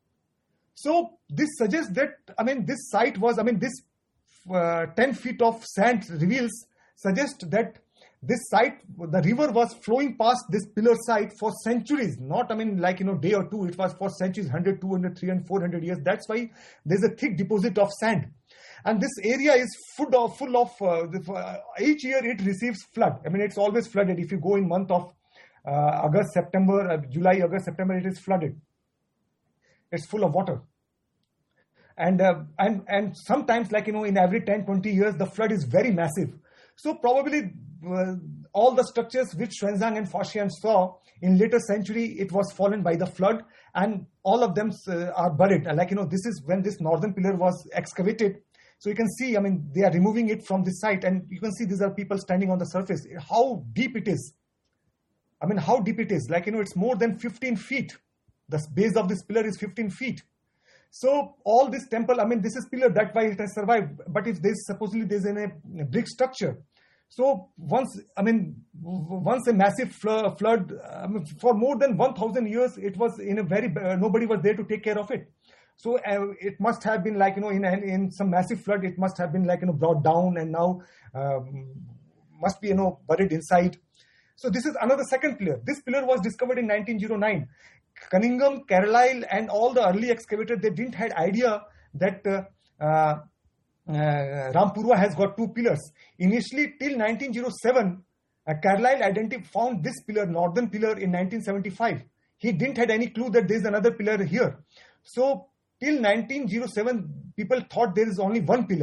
So this suggests that, I mean, this site was, I mean, this uh, ten feet of sand reveals, suggests that this site, the river was flowing past this pillar site for centuries. Not, I mean, like, you know, day or two. It was for centuries, one hundred, two hundred, three hundred, four hundred years. That's why there's a thick deposit of sand. And this area is full of, full of uh, the, uh, each year it receives flood. I mean, it's always flooded. If you go in month of Uh, August, September, uh, July, August, September, it is flooded. It's full of water. And uh, and and sometimes, like, you know, in every ten, twenty years, the flood is very massive. So probably uh, all the structures which Xuanzang and Faxian saw in later century, it was fallen by the flood, and all of them uh, are buried. Like, you know, this is when this northern pillar was excavated. So you can see, I mean, they are removing it from this site, and you can see these are people standing on the surface. How deep it is. I mean, how deep it is. Like, you know, it's more than fifteen feet. The base of this pillar is fifteen feet. So all this temple, I mean, this is pillar, that's why it has survived. But if there's supposedly there's in a brick structure. So once, I mean, once a massive flood, flood I mean, for more than one thousand years, it was in a very, uh, nobody was there to take care of it. So uh, it must have been like, you know, in in some massive flood, it must have been like, you know, brought down, and now um, must be, you know, buried inside. So this is another second pillar. This pillar was discovered in nineteen oh nine. Cunningham, Carlyle, and all the early excavators, they didn't had idea that uh, uh, uh, Rampurva has got two pillars. Initially, till nineteen oh seven, uh, Carlyle identified found this pillar, northern pillar, in nineteen seventy-five. He didn't had any clue that there is another pillar here. So till nineteen oh seven, people thought there is only one pillar.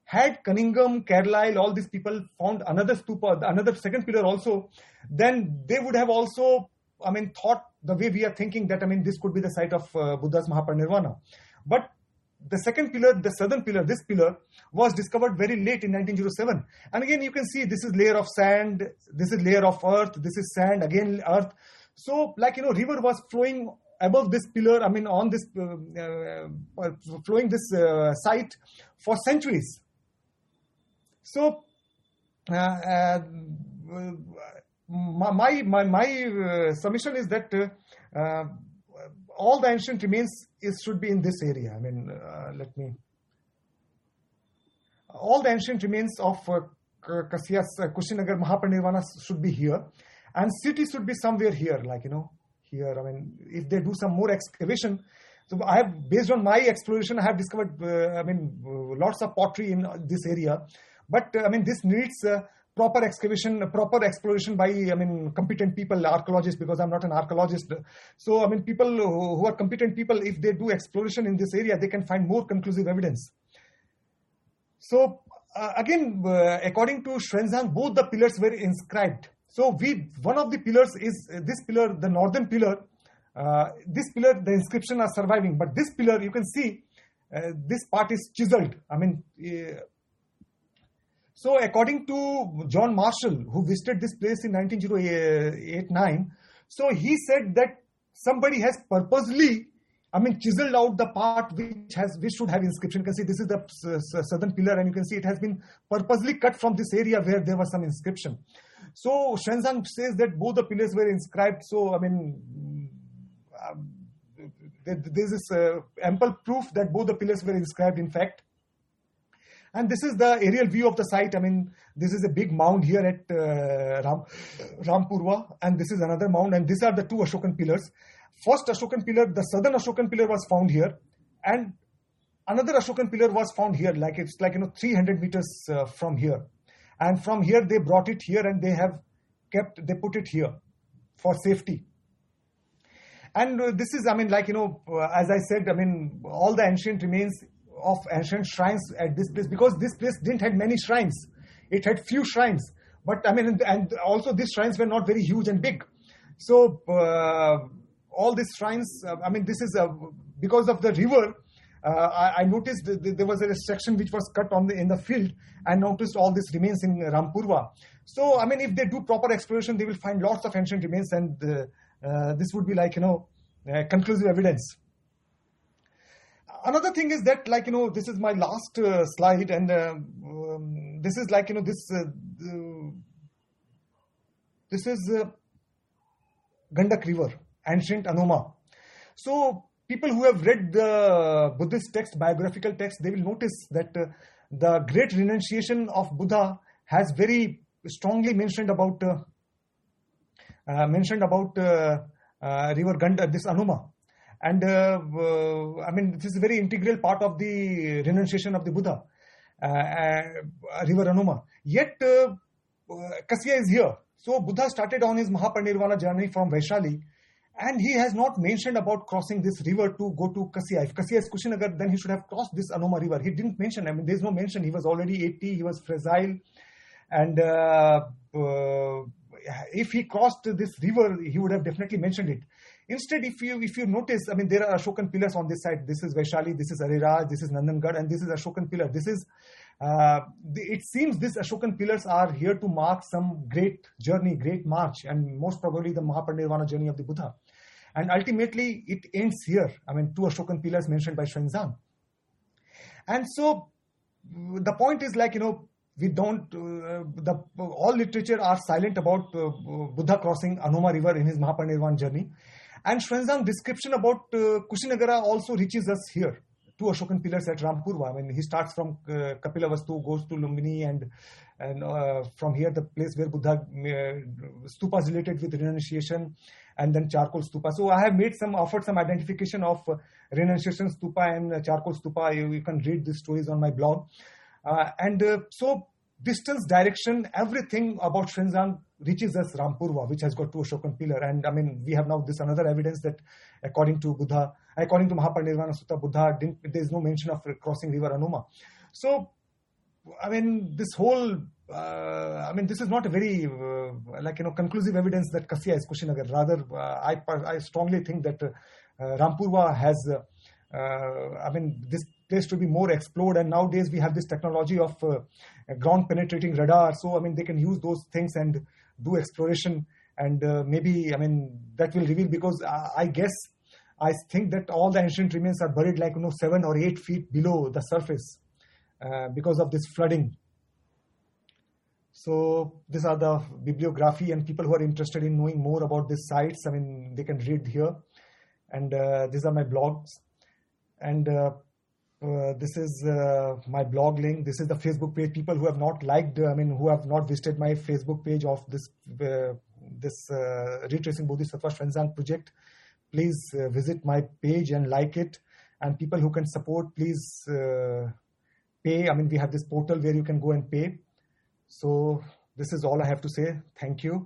had Cunningham, Carlyle, all these people found another stupa, another second pillar also, then they would have also, I mean, thought the way we are thinking that, I mean, this could be the site of uh, Buddha's Mahaparinirvana. But the second pillar, the southern pillar, this pillar, was discovered very late in nineteen oh seven. And again, you can see this is layer of sand, this is layer of earth, this is sand, again earth. So, like, you know, river was flowing above this pillar, I mean, on this, uh, uh, flowing this uh, site for centuries. So, uh, uh, my, my, my uh, submission is that uh, uh, all the ancient remains is, should be in this area. I mean, uh, let me... All the ancient remains of uh, Kasiyas, uh, Kushinagar, Mahaparinirvana should be here. And city should be somewhere here, like, you know, here. I mean, if they do some more excavation. So I have, based on my exploration, I have discovered, uh, I mean, uh, lots of pottery in this area. But, uh, I mean, this needs... Uh, proper excavation, proper exploration by, I mean, competent people, archaeologists, because I'm not an archaeologist. So, I mean, people who, who are competent people, if they do exploration in this area, they can find more conclusive evidence. So, uh, again, uh, according to Xuanzang, both the pillars were inscribed. So, we one of the pillars is uh, this pillar, the northern pillar. Uh, this pillar, the inscription are surviving. But this pillar, you can see, uh, this part is chiseled. I mean... Uh, So, according to John Marshall, who visited this place in nineteen eighty-nine, so he said that somebody has purposely, I mean, chiseled out the part which has which should have inscription. You can see this is the southern pillar, and you can see it has been purposely cut from this area where there was some inscription. So, Xuanzang says that both the pillars were inscribed. So, I mean, um, there, there is uh, ample proof that both the pillars were inscribed, in fact. And this is the aerial view of the site. I mean, this is a big mound here at uh, Ram, Rampurva, and this is another mound, and these are the two Ashokan pillars. First Ashokan pillar, the southern Ashokan pillar was found here, and another Ashokan pillar was found here, like it's like, you know, three hundred meters uh, from here. And from here, they brought it here, and they have kept, they put it here for safety. And uh, this is, I mean, like, you know, uh, as I said, I mean, all the ancient remains of ancient shrines at this place, because this place didn't have many shrines. It had few shrines, but I mean, and also these shrines were not very huge and big. So uh, all these shrines, uh, I mean, this is uh, because of the river. Uh, I, I noticed that there was a section which was cut on the in the field, and noticed all this remains in Rampurva. So I mean, if they do proper exploration, they will find lots of ancient remains, and uh, uh, this would be like, you know, uh, conclusive evidence. Another thing is that, like, you know, this is my last uh, slide, and uh, um, this is like, you know, this uh, uh, this is uh, Gandak River, ancient Anoma. So people who have read the Buddhist text, biographical text, they will notice that uh, the great renunciation of Buddha has very strongly mentioned about uh, uh, mentioned about uh, uh, river Gandak, this Anoma. And uh, uh, I mean, this is a very integral part of the renunciation of the Buddha, uh, uh, river Anuma. Yet, uh, uh, Kasiya is here. So, Buddha started on his Mahaparinirvana journey from Vaishali, and he has not mentioned about crossing this river to go to Kasiya. If Kasiya is Kushinagar, then he should have crossed this Anuma river. He didn't mention, I mean, there's no mention. He was already eighty, he was fragile, and uh, uh, if he crossed this river, he would have definitely mentioned it. Instead, if you if you notice, I mean, there are Ashokan pillars on this side. This is Vaishali, this is Ariraj, this is Nandangad, and this is Ashokan pillar. This is, uh, the, it seems these Ashokan pillars are here to mark some great journey, great march, and most probably the Mahaparinirvana journey of the Buddha. And ultimately, it ends here. I mean, two Ashokan pillars mentioned by Xuanzang. And so, the point is, like, you know, we don't, uh, the all literature are silent about uh, Buddha crossing Anoma river in his Mahaparinirvana journey. And Xuanzang's description about uh, Kushinagara also reaches us here. Two Ashokan pillars at Rampurva. I mean, he starts from uh, Kapilavastu, goes to Lumbini, and and uh, from here the place where Buddha uh, stupas related with renunciation, and then charcoal stupa. So I have made some, offered some identification of uh, renunciation stupa and uh, charcoal stupa. You, you can read these stories on my blog. Uh, and uh, so distance, direction, everything about Xuanzang reaches us Rampurva, which has got two Ashokan pillar. And I mean, we have now this another evidence that according to Buddha, according to Mahaparinirvana Sutta, Buddha didn't, there is no mention of crossing river Anuma. So I mean, this whole, uh, I mean, this is not a very, uh, like, you know, conclusive evidence that Kasya is Kushinagar. Rather, uh, I, I strongly think that uh, uh, Rampurwa has, uh, uh, I mean, this place to be more explored. And nowadays we have this technology of uh, ground penetrating radar. So, I mean, they can use those things and do exploration. And uh, maybe, I mean, that will reveal, because uh, I guess, I think that all the ancient remains are buried like, you know, seven or eight feet below the surface uh, because of this flooding. So these are the bibliography, and people who are interested in knowing more about these sites, I mean, they can read here. And uh, these are my blogs. And uh, uh, this is uh, my blog link. This is the Facebook page. People who have not liked, I mean, who have not visited my Facebook page of this, uh, this uh, Retracing Bodhisattva Xuanzang project, please uh, visit my page and like it. And people who can support, please uh, pay. I mean, we have this portal where you can go and pay. So this is all I have to say. Thank you.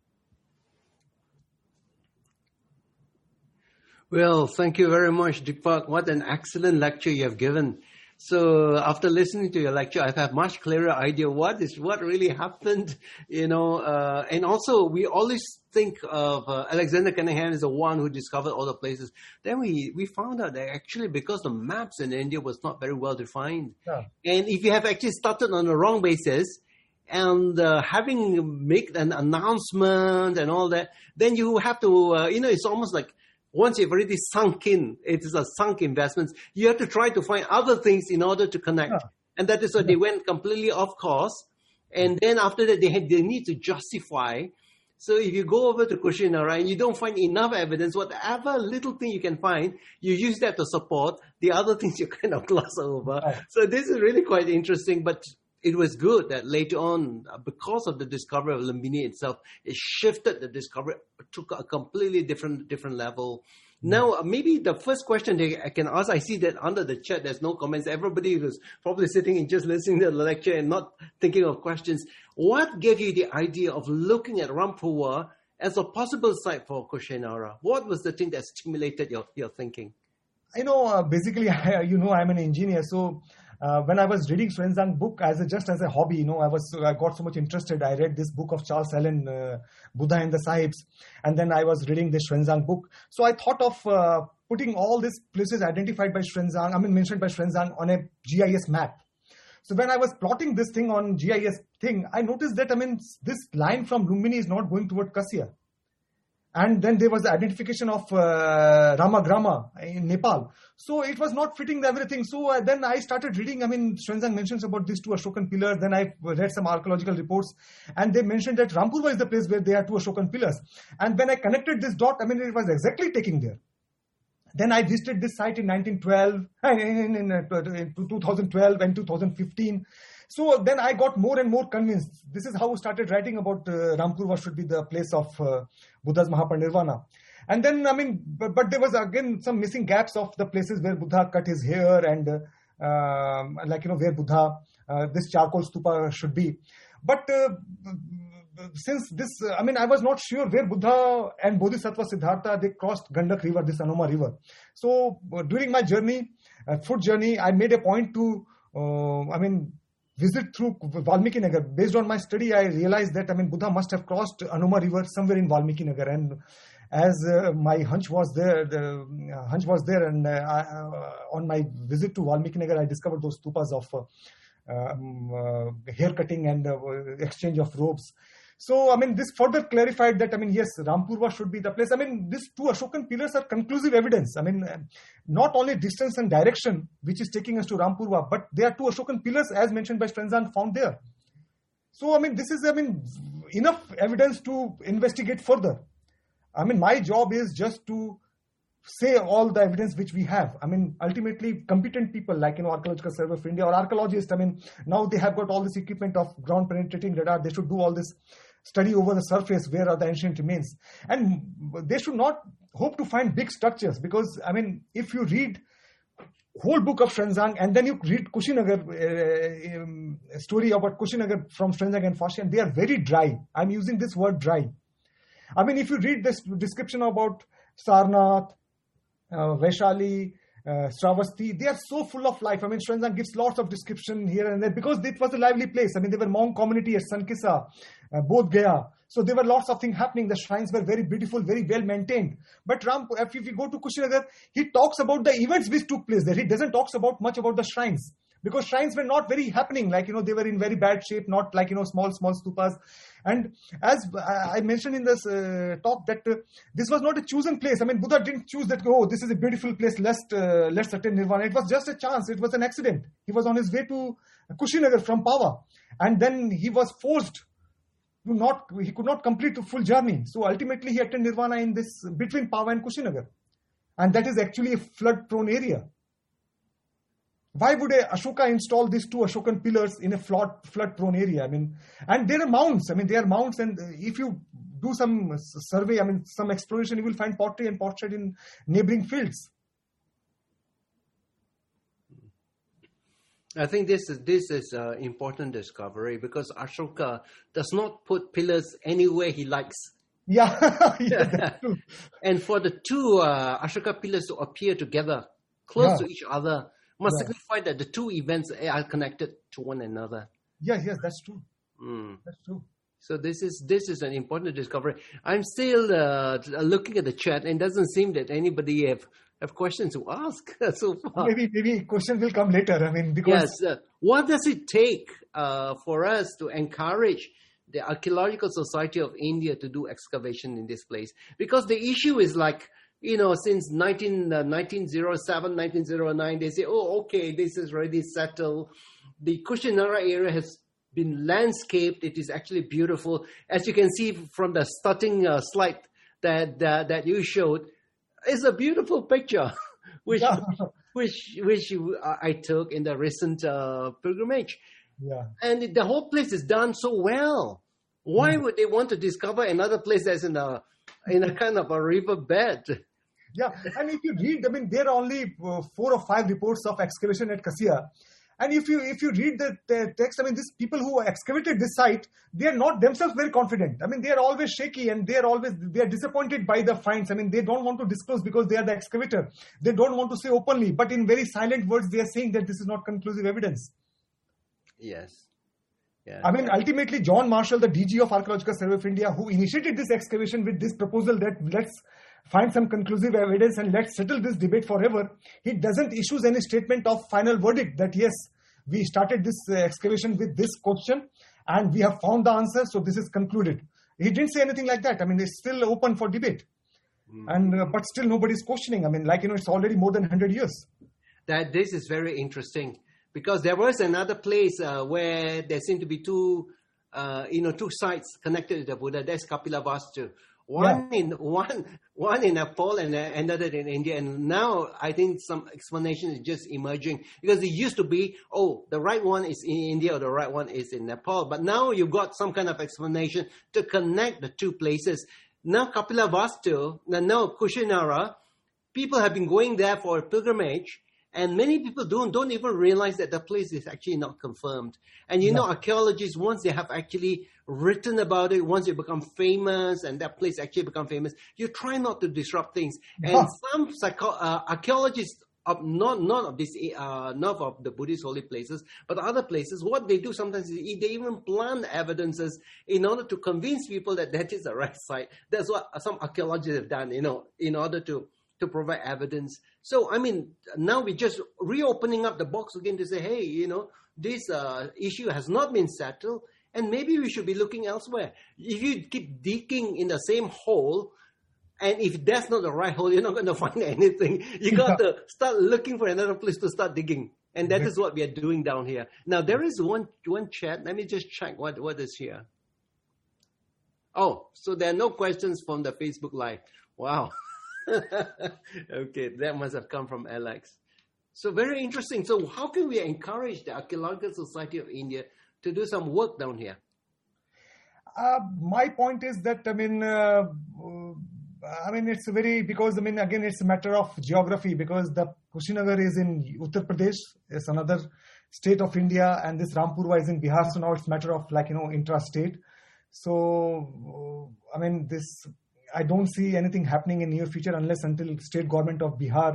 Well, thank you very much, Dikpak. What an excellent lecture you have given. So after listening to your lecture, I've had much clearer idea what is what really happened, you know. Uh, and also, we always think of uh, Alexander Cunningham as the one who discovered all the places. Then we, we found out that actually because the maps in India was not very well defined. Yeah. And if you have actually started on the wrong basis, and uh, having make an announcement and all that, then you have to, uh, you know, it's almost like once you've already sunk in, it is a sunk investment, you have to try to find other things in order to connect. Yeah. And that is why they went completely off course. And then after that, they had, they need to justify. So if you go over to Kushinara and you don't find enough evidence, whatever little thing you can find, you use that to support. The other things you kind of gloss over. Right. So this is really quite interesting. But it was good that later on, because of the discovery of Lumbini itself, it shifted the discovery to a completely different different level. Mm. Now, uh, maybe the first question that I can ask, I see that under the chat, there's no comments. Everybody was probably sitting and just listening to the lecture and not thinking of questions. What gave you the idea of looking at Rampurwa as a possible site for Kushinara? What was the thing that stimulated your, your thinking? You know, uh, basically, I, you know, I'm an engineer. So uh, when I was reading Xuanzang book as a, just as a hobby, you know, I was I got so much interested. I read this book of Charles Allen, uh, Buddha and the Sahibs, and then I was reading this Xuanzang book. So I thought of uh, putting all these places identified by Xuanzang, I mean mentioned by Xuanzang, on a G I S map. So when I was plotting this thing on G I S thing, I noticed that, I mean, this line from Lumbini is not going toward Kasya. And then there was the identification of uh, Ramagrama in Nepal. So it was not fitting everything. So uh, then I started reading. I mean, Xuanzang mentions about these two Ashokan pillars. Then I read some archaeological reports. And they mentioned that Rampurwa is the place where there are two Ashokan pillars. And when I connected this dot, I mean, it was exactly taking there. Then I visited this site in nineteen twelve, in, in, in, in twenty twelve and two thousand fifteen. So then I got more and more convinced. This is how I started writing about uh, Rampurwa should be the place of uh, Buddha's Mahaparinirvana. And then, I mean, but, but there was again some missing gaps of the places where Buddha cut his hair and uh, um, like, you know, where Buddha, uh, this charcoal stupa should be. But uh, since this, uh, I mean, I was not sure where Buddha and Bodhisattva Siddhartha, they crossed Gandak river, this Anoma river. So uh, during my journey, uh, foot journey, I made a point to, uh, I mean, visit through Valmiki Nagar. Based on my study, I realized that, I mean, Buddha must have crossed Anoma river somewhere in Valmiki Nagar. And as uh, my hunch was there, the uh, hunch was there, and uh, I, uh, on my visit to Valmiki Nagar, I discovered those stupas of uh, um, uh, hair cutting and uh, exchange of robes. So, I mean, this further clarified that, I mean, yes, Rampurwa should be the place. I mean, these two Ashokan pillars are conclusive evidence. I mean, not only distance and direction, which is taking us to Rampurwa, but there are two Ashokan pillars, as mentioned by Xuanzang, found there. So, I mean, this is, I mean, enough evidence to investigate further. I mean, my job is just to say all the evidence which we have. I mean, ultimately, competent people like, you know, Archaeological Survey of India or archaeologists, I mean, now they have got all this equipment of ground penetrating radar. They should do all this study over the surface, where are the ancient remains. And they should not hope to find big structures, because, I mean, if you read whole book of Xuanzang and then you read Kushinagar, uh, um, story about Kushinagar from Xuanzang and Fashion, they are very dry. I'm using this word dry. I mean, if you read this description about Sarnath, uh, Vaishali, uh, Shravasti, they are so full of life. I mean, Shranzan gives lots of description here and there because it was a lively place. I mean, there were Hmong community at Sankisa, uh, both Gaya. So there were lots of things happening. The shrines were very beautiful, very well maintained. But Ram, if you go to Kushinagar, he talks about the events which took place there. He doesn't talk about much about the shrines. Because shrines were not very happening, like, you know, they were in very bad shape, not like, you know, small, small stupas. And as I mentioned in this uh, talk that uh, this was not a chosen place. I mean, Buddha didn't choose that, oh, this is a beautiful place, let's, uh, let's attain Nirvana. It was just a chance. It was an accident. He was on his way to Kushinagar from Pava. And then he was forced to not, he could not complete the full journey. So ultimately he attained Nirvana in this, between Pava and Kushinagar. And that is actually a flood-prone area. Why would a Ashoka install these two Ashokan pillars in a flood flood prone area? I mean, and there are mounds. I mean, there are mounds, and if you do some survey, I mean, some exploration, you will find pottery and potsherd in neighboring fields. I think this is this is an important discovery because Ashoka does not put pillars anywhere he likes. Yeah, yeah, that's true. And for the two uh, Ashoka pillars to appear together, close Yeah. to each other, must Yeah. signify that the two events are connected to one another. Yes, yes, that's true. Mm. That's true. So this is this is an important discovery. I'm still uh, looking at the chat, and it doesn't seem that anybody have, have questions to ask so far. Maybe, maybe question will come later. I mean, because Yes. Uh, what does it take uh, for us to encourage the Archaeological Society of India to do excavation in this place? Because the issue is like, you know, since nineteen, uh, nineteen oh seven, nineteen oh nine, they say, oh, okay, this is already settled. The Kushinara area has been landscaped. It is actually beautiful. As you can see from the starting uh, slide that, that that you showed, it's a beautiful picture, which Yeah. which which I took in the recent uh, pilgrimage. yeah. And the whole place is done so well. Why would they want to discover another place that's in a in a kind of a riverbed? Yeah, and if you read, I mean, there are only uh, four or five reports of excavation at Kasia. And if you if you read the, the text, I mean, these people who excavated this site, they are not themselves very confident. I mean, they are always shaky and they are always, they are disappointed by the finds. I mean, they don't want to disclose because they are the excavator. They don't want to say openly, but in very silent words, they are saying that this is not conclusive evidence. Yes. Yeah. I mean, ultimately, John Marshall, the D G of Archaeological Survey of India, who initiated this excavation with this proposal that let's find some conclusive evidence and let's settle this debate forever, he doesn't issue any statement of final verdict that yes, we started this uh, excavation with this question and we have found the answer, so this is concluded. He didn't say anything like that. I mean, it's still open for debate. Mm. And uh, but still nobody's questioning. I mean, like, you know, it's already more than one hundred years. That this is very interesting. Because there was another place uh, where there seemed to be two, uh, you know, two sites connected to the Buddha. That's Kapilavastu. One yeah. in one, one in Nepal and another in India. And now I think some explanation is just emerging because it used to be, oh, the right one is in India or the right one is in Nepal. But now you've got some kind of explanation to connect the two places. Now Kapilavastu, now Kushinara, people have been going there for a pilgrimage. And many people don't, don't even realize that the place is actually not confirmed. And you no. know, archaeologists, once they have actually written about it, once you become famous and that place actually become famous, you try not to disrupt things. No. And some psycho- uh, archaeologists, of not, not of this, uh, not of the Buddhist holy places, but other places, what they do sometimes is they even plant evidences in order to convince people that that is the right site. That's what some archaeologists have done, you know, in order to to provide evidence. So, I mean, now we're just reopening up the box again to say, hey, you know, this uh, issue has not been settled, and maybe we should be looking elsewhere. If you keep digging in the same hole, and if that's not the right hole, you're not going to find anything. You got to start looking for another place to start digging. And that is what we are doing down here. Now, there is one one chat. Let me just check what, what is here. Oh, so there are no questions from the Facebook Live. Wow. Okay, that must have come from Alex. So very interesting. So how can we encourage the Archaeological Society of India to do some work down here? Uh, my point is that, I mean, uh, I mean, it's very, because, I mean, again, it's a matter of geography, because the Kushinagar is in Uttar Pradesh, it's another state of India, and this Rampurva is in Bihar, so now it's a matter of, like, you know, intra-state. So, I mean, this... I don't see anything happening in near future unless until state government of Bihar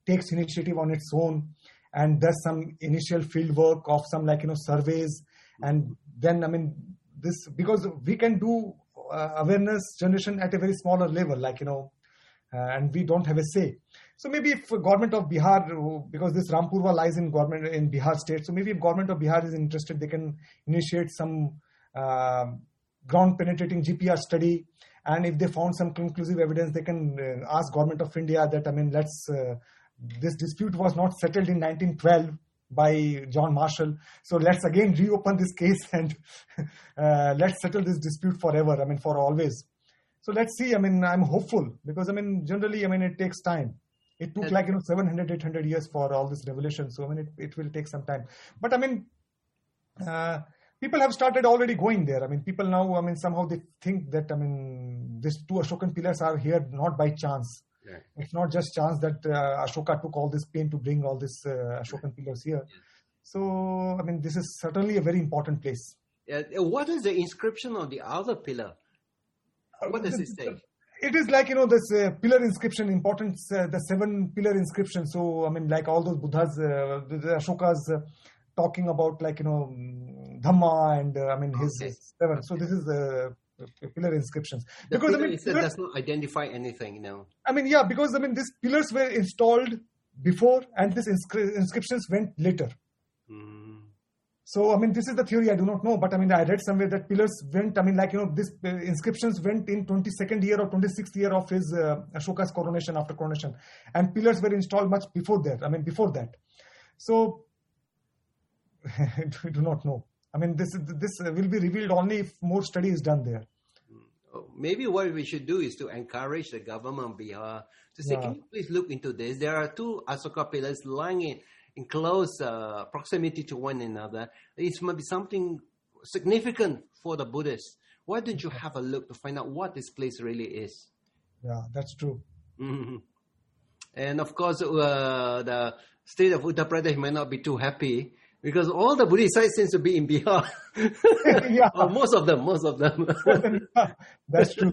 takes initiative on its own and does some initial field work of some like, you know, surveys. And then, I mean, this, because we can do uh, awareness generation at a very smaller level, like, you know, uh, and we don't have a say. So maybe if government of Bihar, because this Rampurwa lies in government in Bihar state, so maybe if government of Bihar is interested, they can initiate some uh, ground penetrating G P R study. And if they found some conclusive evidence, they can uh, ask government of India that, I mean, let's, uh, this dispute was not settled in nineteen twelve by John Marshall. So let's again reopen this case and uh, let's settle this dispute forever, I mean, for always. So let's see, I mean, I'm hopeful because, I mean, generally, I mean, it takes time. It took like, you know, seven hundred, eight hundred years for all this revolution. So, I mean, it, it will take some time. But, I mean, uh, people have started already going there. I mean, people now, I mean, somehow they think that, I mean, these two Ashokan pillars are here not by chance. Right. It's not just chance that uh, Ashoka took all this pain to bring all these uh, Ashokan pillars here. So, I mean, this is certainly a very important place. Uh, what is the inscription on the other pillar? What does it say? It is like, you know, this uh, pillar inscription, important, uh, the seven pillar inscription. So, I mean, like all those Buddhas, uh, the, the Ashokas uh, talking about like, you know, Dhamma and, uh, I mean, his Okay. seven. So, this is the uh, pillar inscriptions. The Because, I pillar mean, itself pillar- does not identify anything, you know. I mean, yeah, because, I mean, these pillars were installed before and these inscri- inscriptions went later. Mm. So, I mean, this is the theory, I do not know, but I mean, I read somewhere that pillars went, I mean, like, you know, this uh, inscriptions went in twenty-second year or twenty-sixth year of his uh, Ashoka's coronation, after coronation. And pillars were installed much before that, I mean, before that. So, I do not know. I mean, this this will be revealed only if more study is done there. Oh, maybe what we should do is to encourage the government of Bihar to say, Yeah. can you please look into this? There are two Asoka pillars lying in, in close uh, proximity to one another. It might be something significant for the Buddhists. Why don't you have a look to find out what this place really is? Yeah, that's true. Mhm. And of course, uh, the state of Uttar Pradesh might not be too happy because all the Buddhist sites seems to be in Bihar. Yeah. Or most of them, most of them. That's true.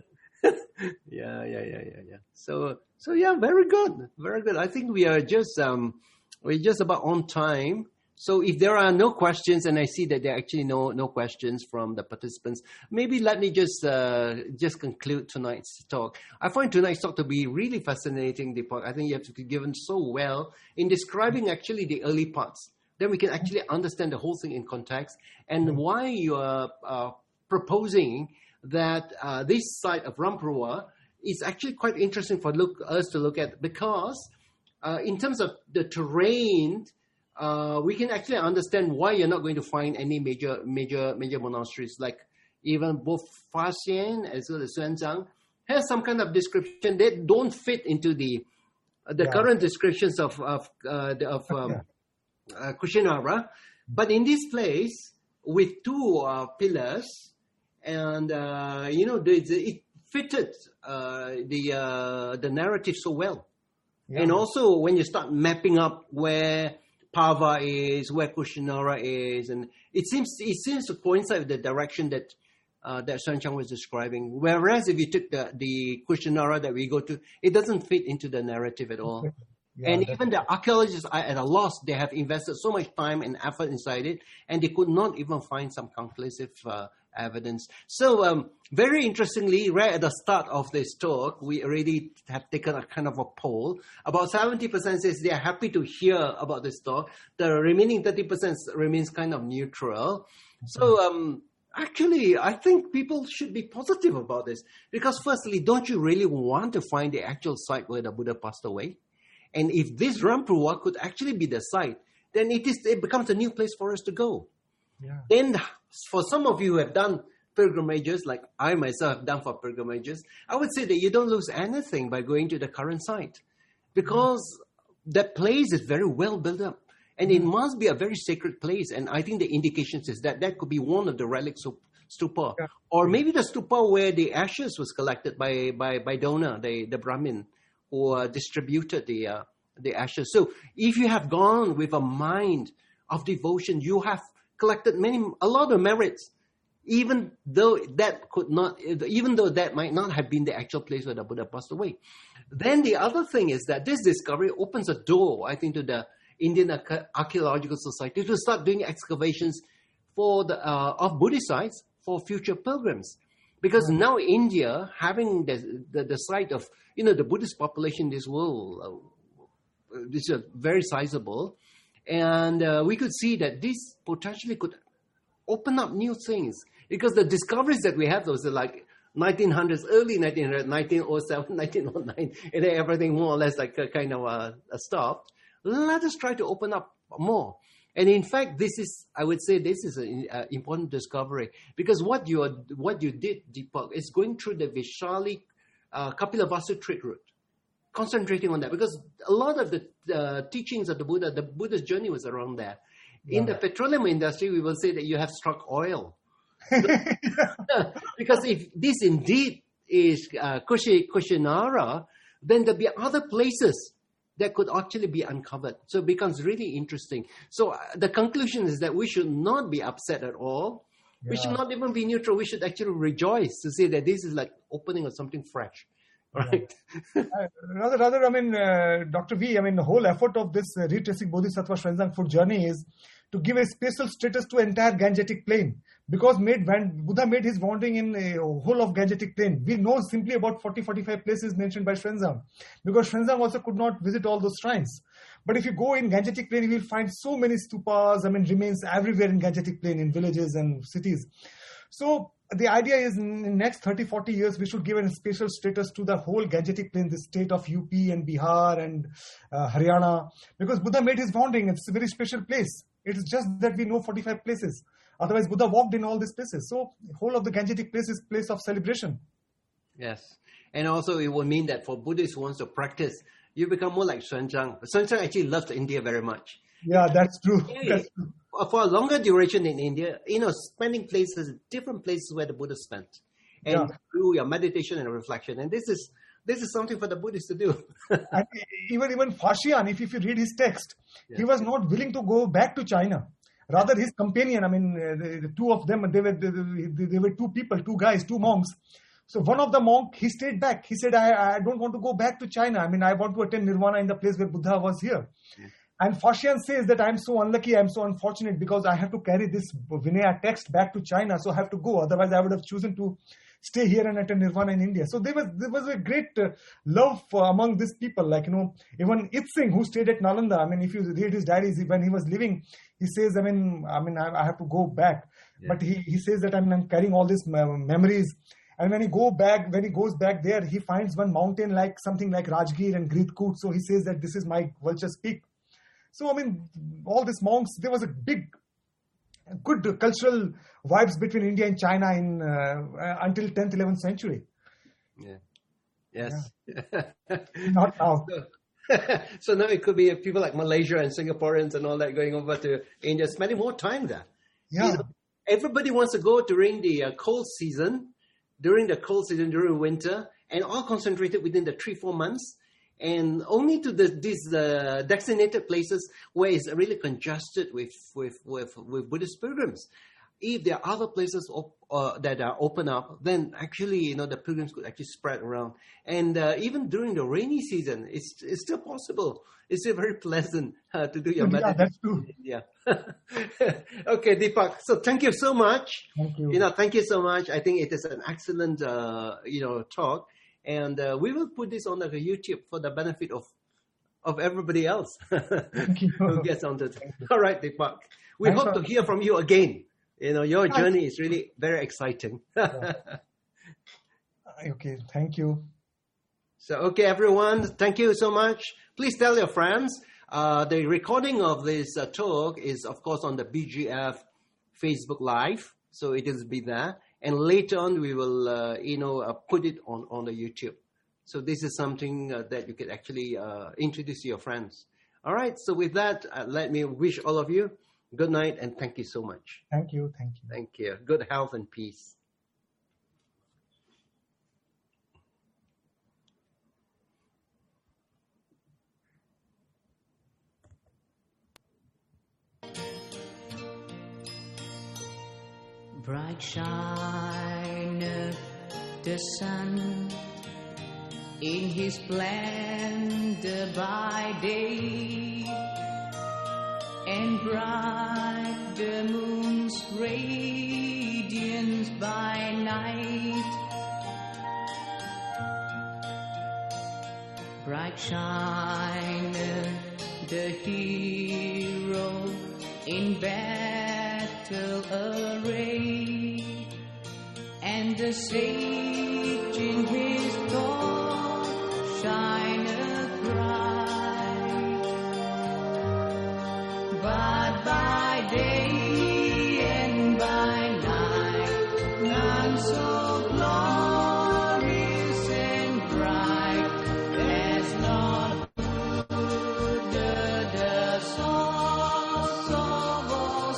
yeah, yeah, yeah, yeah, yeah. So, so yeah, very good, very good. I think we are just um, we're just about on time. So, if there are no questions, and I see that there are actually no no questions from the participants, maybe let me just uh, just conclude tonight's talk. I find tonight's talk to be really fascinating, Deepak. I think you have to be given so well in describing actually the early parts. Then we can actually understand the whole thing in context and why you are uh, proposing that uh, this site of Rampurwa is actually quite interesting for look, us to look at because uh, in terms of the terrain, uh, we can actually understand why you're not going to find any major major major monasteries like even both Faxian as well as Xuanzang has some kind of description that don't fit into the uh, the Yeah. current descriptions of of uh, the, of um, Yeah. uh, Kushinara. But in this place with two uh, pillars and uh, you know the, the, it fitted uh, the uh, the narrative so well. Yeah. And also when you start mapping up where Pava is, where Kushinara is, and it seems it seems to coincide with the direction that uh, that Xuanzang was describing. Whereas if you took the the Kushinara that we go to, it doesn't fit into the narrative at all. Yeah, and that- even the archaeologists are at a loss. They have invested so much time and effort inside it, and they could not even find some conclusive uh, evidence. So, um, very interestingly, right at the start of this talk, we already have taken a kind of a poll. About seventy percent says they are happy to hear about this talk. The remaining thirty percent remains kind of neutral. So, um, actually, I think people should be positive about this because, firstly, don't you really want to find the actual site where the Buddha passed away? And if this Rampurwa could actually be the site, then it is it becomes a new place for us to go. yeah. Then for some of you who have done pilgrimages, like I myself have done for pilgrimages, I would say that you don't lose anything by going to the current site because that place is very well built up. And it must be a very sacred place. And I think the indications is that that could be one of the relics of stupa. Yeah. Or maybe the stupa where the ashes was collected by, by, by Dona, the, the Brahmin, who uh, distributed the, uh, the ashes. So if you have gone with a mind of devotion, you have collected many, a lot of merits even though that could not, even though that might not have been the actual place where the Buddha passed away. Then the other thing is that this discovery opens a door, I think, to the Indian Arche- Archaeological Society to start doing excavations for the uh, of Buddhist sites for future pilgrims. Because now India, having the, the, the site of, you know, the Buddhist population in this world, uh, this is very sizable. And uh, we could see that this potentially could open up new things. Because the discoveries that we have, those are like nineteen hundreds, early nineteen hundreds, nineteen oh seven, nineteen oh nine, and then everything more or less like uh, kind of uh, stopped. Let us try to open up more. And in fact, this is, I would say, this is an uh, important discovery, because what you are, what you did, Deepak, is going through the Vaishali uh, Kapilavastu trade route, concentrating on that, because a lot of the uh, teachings of the Buddha, the Buddha's journey was around there. Yeah. In the petroleum industry, we will say that you have struck oil. Because if this indeed is uh, Kushi, Kushinara, then there'll be other places that could actually be uncovered. So it becomes really interesting. So uh, the conclusion is that we should not be upset at all. Yeah. We should not even be neutral. We should actually rejoice to say that this is like opening of something fresh. Right? Yeah. uh, rather, rather, I mean, uh, Doctor V, I mean, the whole effort of this uh, retracing Bodhisattva Xuanzang foot journey is to give a special status to entire Gangetic plain. Because made, when Buddha made his wandering in a whole of Gangetic plain, we know simply about forty to forty-five places mentioned by Xuanzang. Because Xuanzang also could not visit all those shrines. But if you go in Gangetic plain, you will find so many stupas, I mean, remains everywhere in Gangetic plain, in villages and cities. So the idea is in the next thirty to forty years, we should give a special status to the whole Gangetic plain, the state of U P and Bihar and uh, Haryana. Because Buddha made his wandering, it's a very special place. It is just that we know forty-five places. Otherwise, Buddha walked in all these places. So the whole of the Gangetic place is place of celebration. Yes. And also it will mean that for Buddhists who wants to practice, you become more like Xuanzang. Xuanzang actually loved India very much. Yeah, that's true. That's true. For a longer duration in India, you know, spending places, different places where the Buddha spent. And Yeah. through your meditation and reflection. And this is this is something for the Buddhists to do. And even even Fashian, if, if you read his text, he Yeah. was not willing to go back to China. Rather, his companion, I mean, uh, the, the two of them, they were they, they, they were two people, two guys, two monks. So one of the monk, he stayed back. He said, I, I don't want to go back to China. I mean, I want to attend Nirvana in the place where Buddha was here. Yeah. And Fashian says that I'm so unlucky, I'm so unfortunate because I have to carry this Vinaya text back to China, so I have to go. Otherwise, I would have chosen to stay here and attend Nirvana in India. So there was there was a great uh, love for, among these people. Like, you know, even It Singh, who stayed at Nalanda, I mean, if you read his diaries, when he was living, he says, I mean, I mean, I, I have to go back. Yeah. But he, he says that I'm, I'm carrying all these mem- memories. And when he go back, when he goes back there, he finds one mountain like something like Rajgir and Gridkut. So he says that this is my Vulture's Peak. So, I mean, all these monks, there was a big, good cultural vibes between India and China in uh, until tenth, eleventh century. Yeah. Yes. Not now. So, so now it could be people like Malaysia and Singaporeans and all that going over to India, spending more time there. Yeah. You know, everybody wants to go during the uh, cold season, during the cold season, during winter, and all concentrated within the three, four months. And only to the, these uh, designated places where it's really congested with, with, with, with Buddhist pilgrims. If there are other places op- uh, that are open up, then actually, you know, the pilgrims could actually spread around. And uh, even during the rainy season, it's it's still possible. It's still very pleasant uh, to do your Yeah, meditation. that's true. Yeah. Okay, Deepak. So thank you so much. Thank you. You know, thank you so much. I think it is an excellent, uh, you know, talk. And uh, we will put this on the YouTube for the benefit of of everybody else you. who gets onto it. All right, Deepak. We Thanks hope for- to hear from you again. You know, your Thanks. journey is really very exciting. Okay, thank you. So, okay, everyone, thank you so much. Please tell your friends. Uh, the recording of this uh, talk is, of course, on the B G F Facebook Live. So it will be there. And later on, we will, uh, you know, uh, put it on, on the YouTube. So this is something uh, that you could actually uh, introduce to your friends. All right. So with that, uh, let me wish all of you good night and thank you so much. Thank you. Thank you. Thank you. Good health and peace. Bright shineth the sun in his splendor by day, and bright the moon's radiance by night. Bright shineth the hero in battle array, and the sage in his thought shineth bright. But by day and by night none so glorious and bright as Lord Buddha, the source of all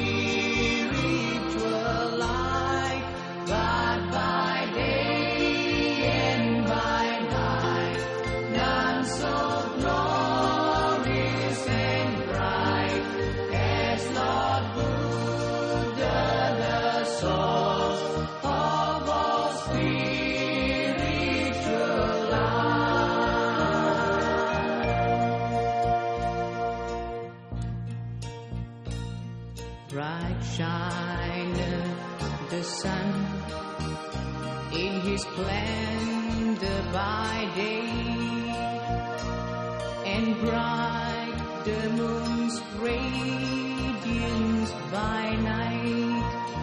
spiritual light. But by day and by night none so glorious and bright as Lord Buddha, the source of all spiritual light. Bright shineth the sun in his splendor by day, and bright the moon's radiance by night.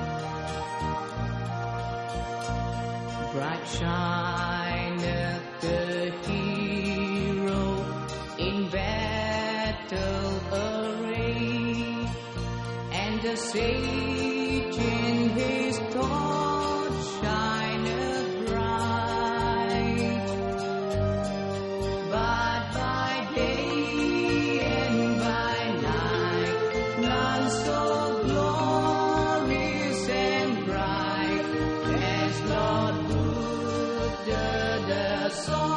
Bright shineth the hero in battle array, and the sage in his thought shineth bright. But by day and by night none so glorious and bright as Lord Buddha, the soul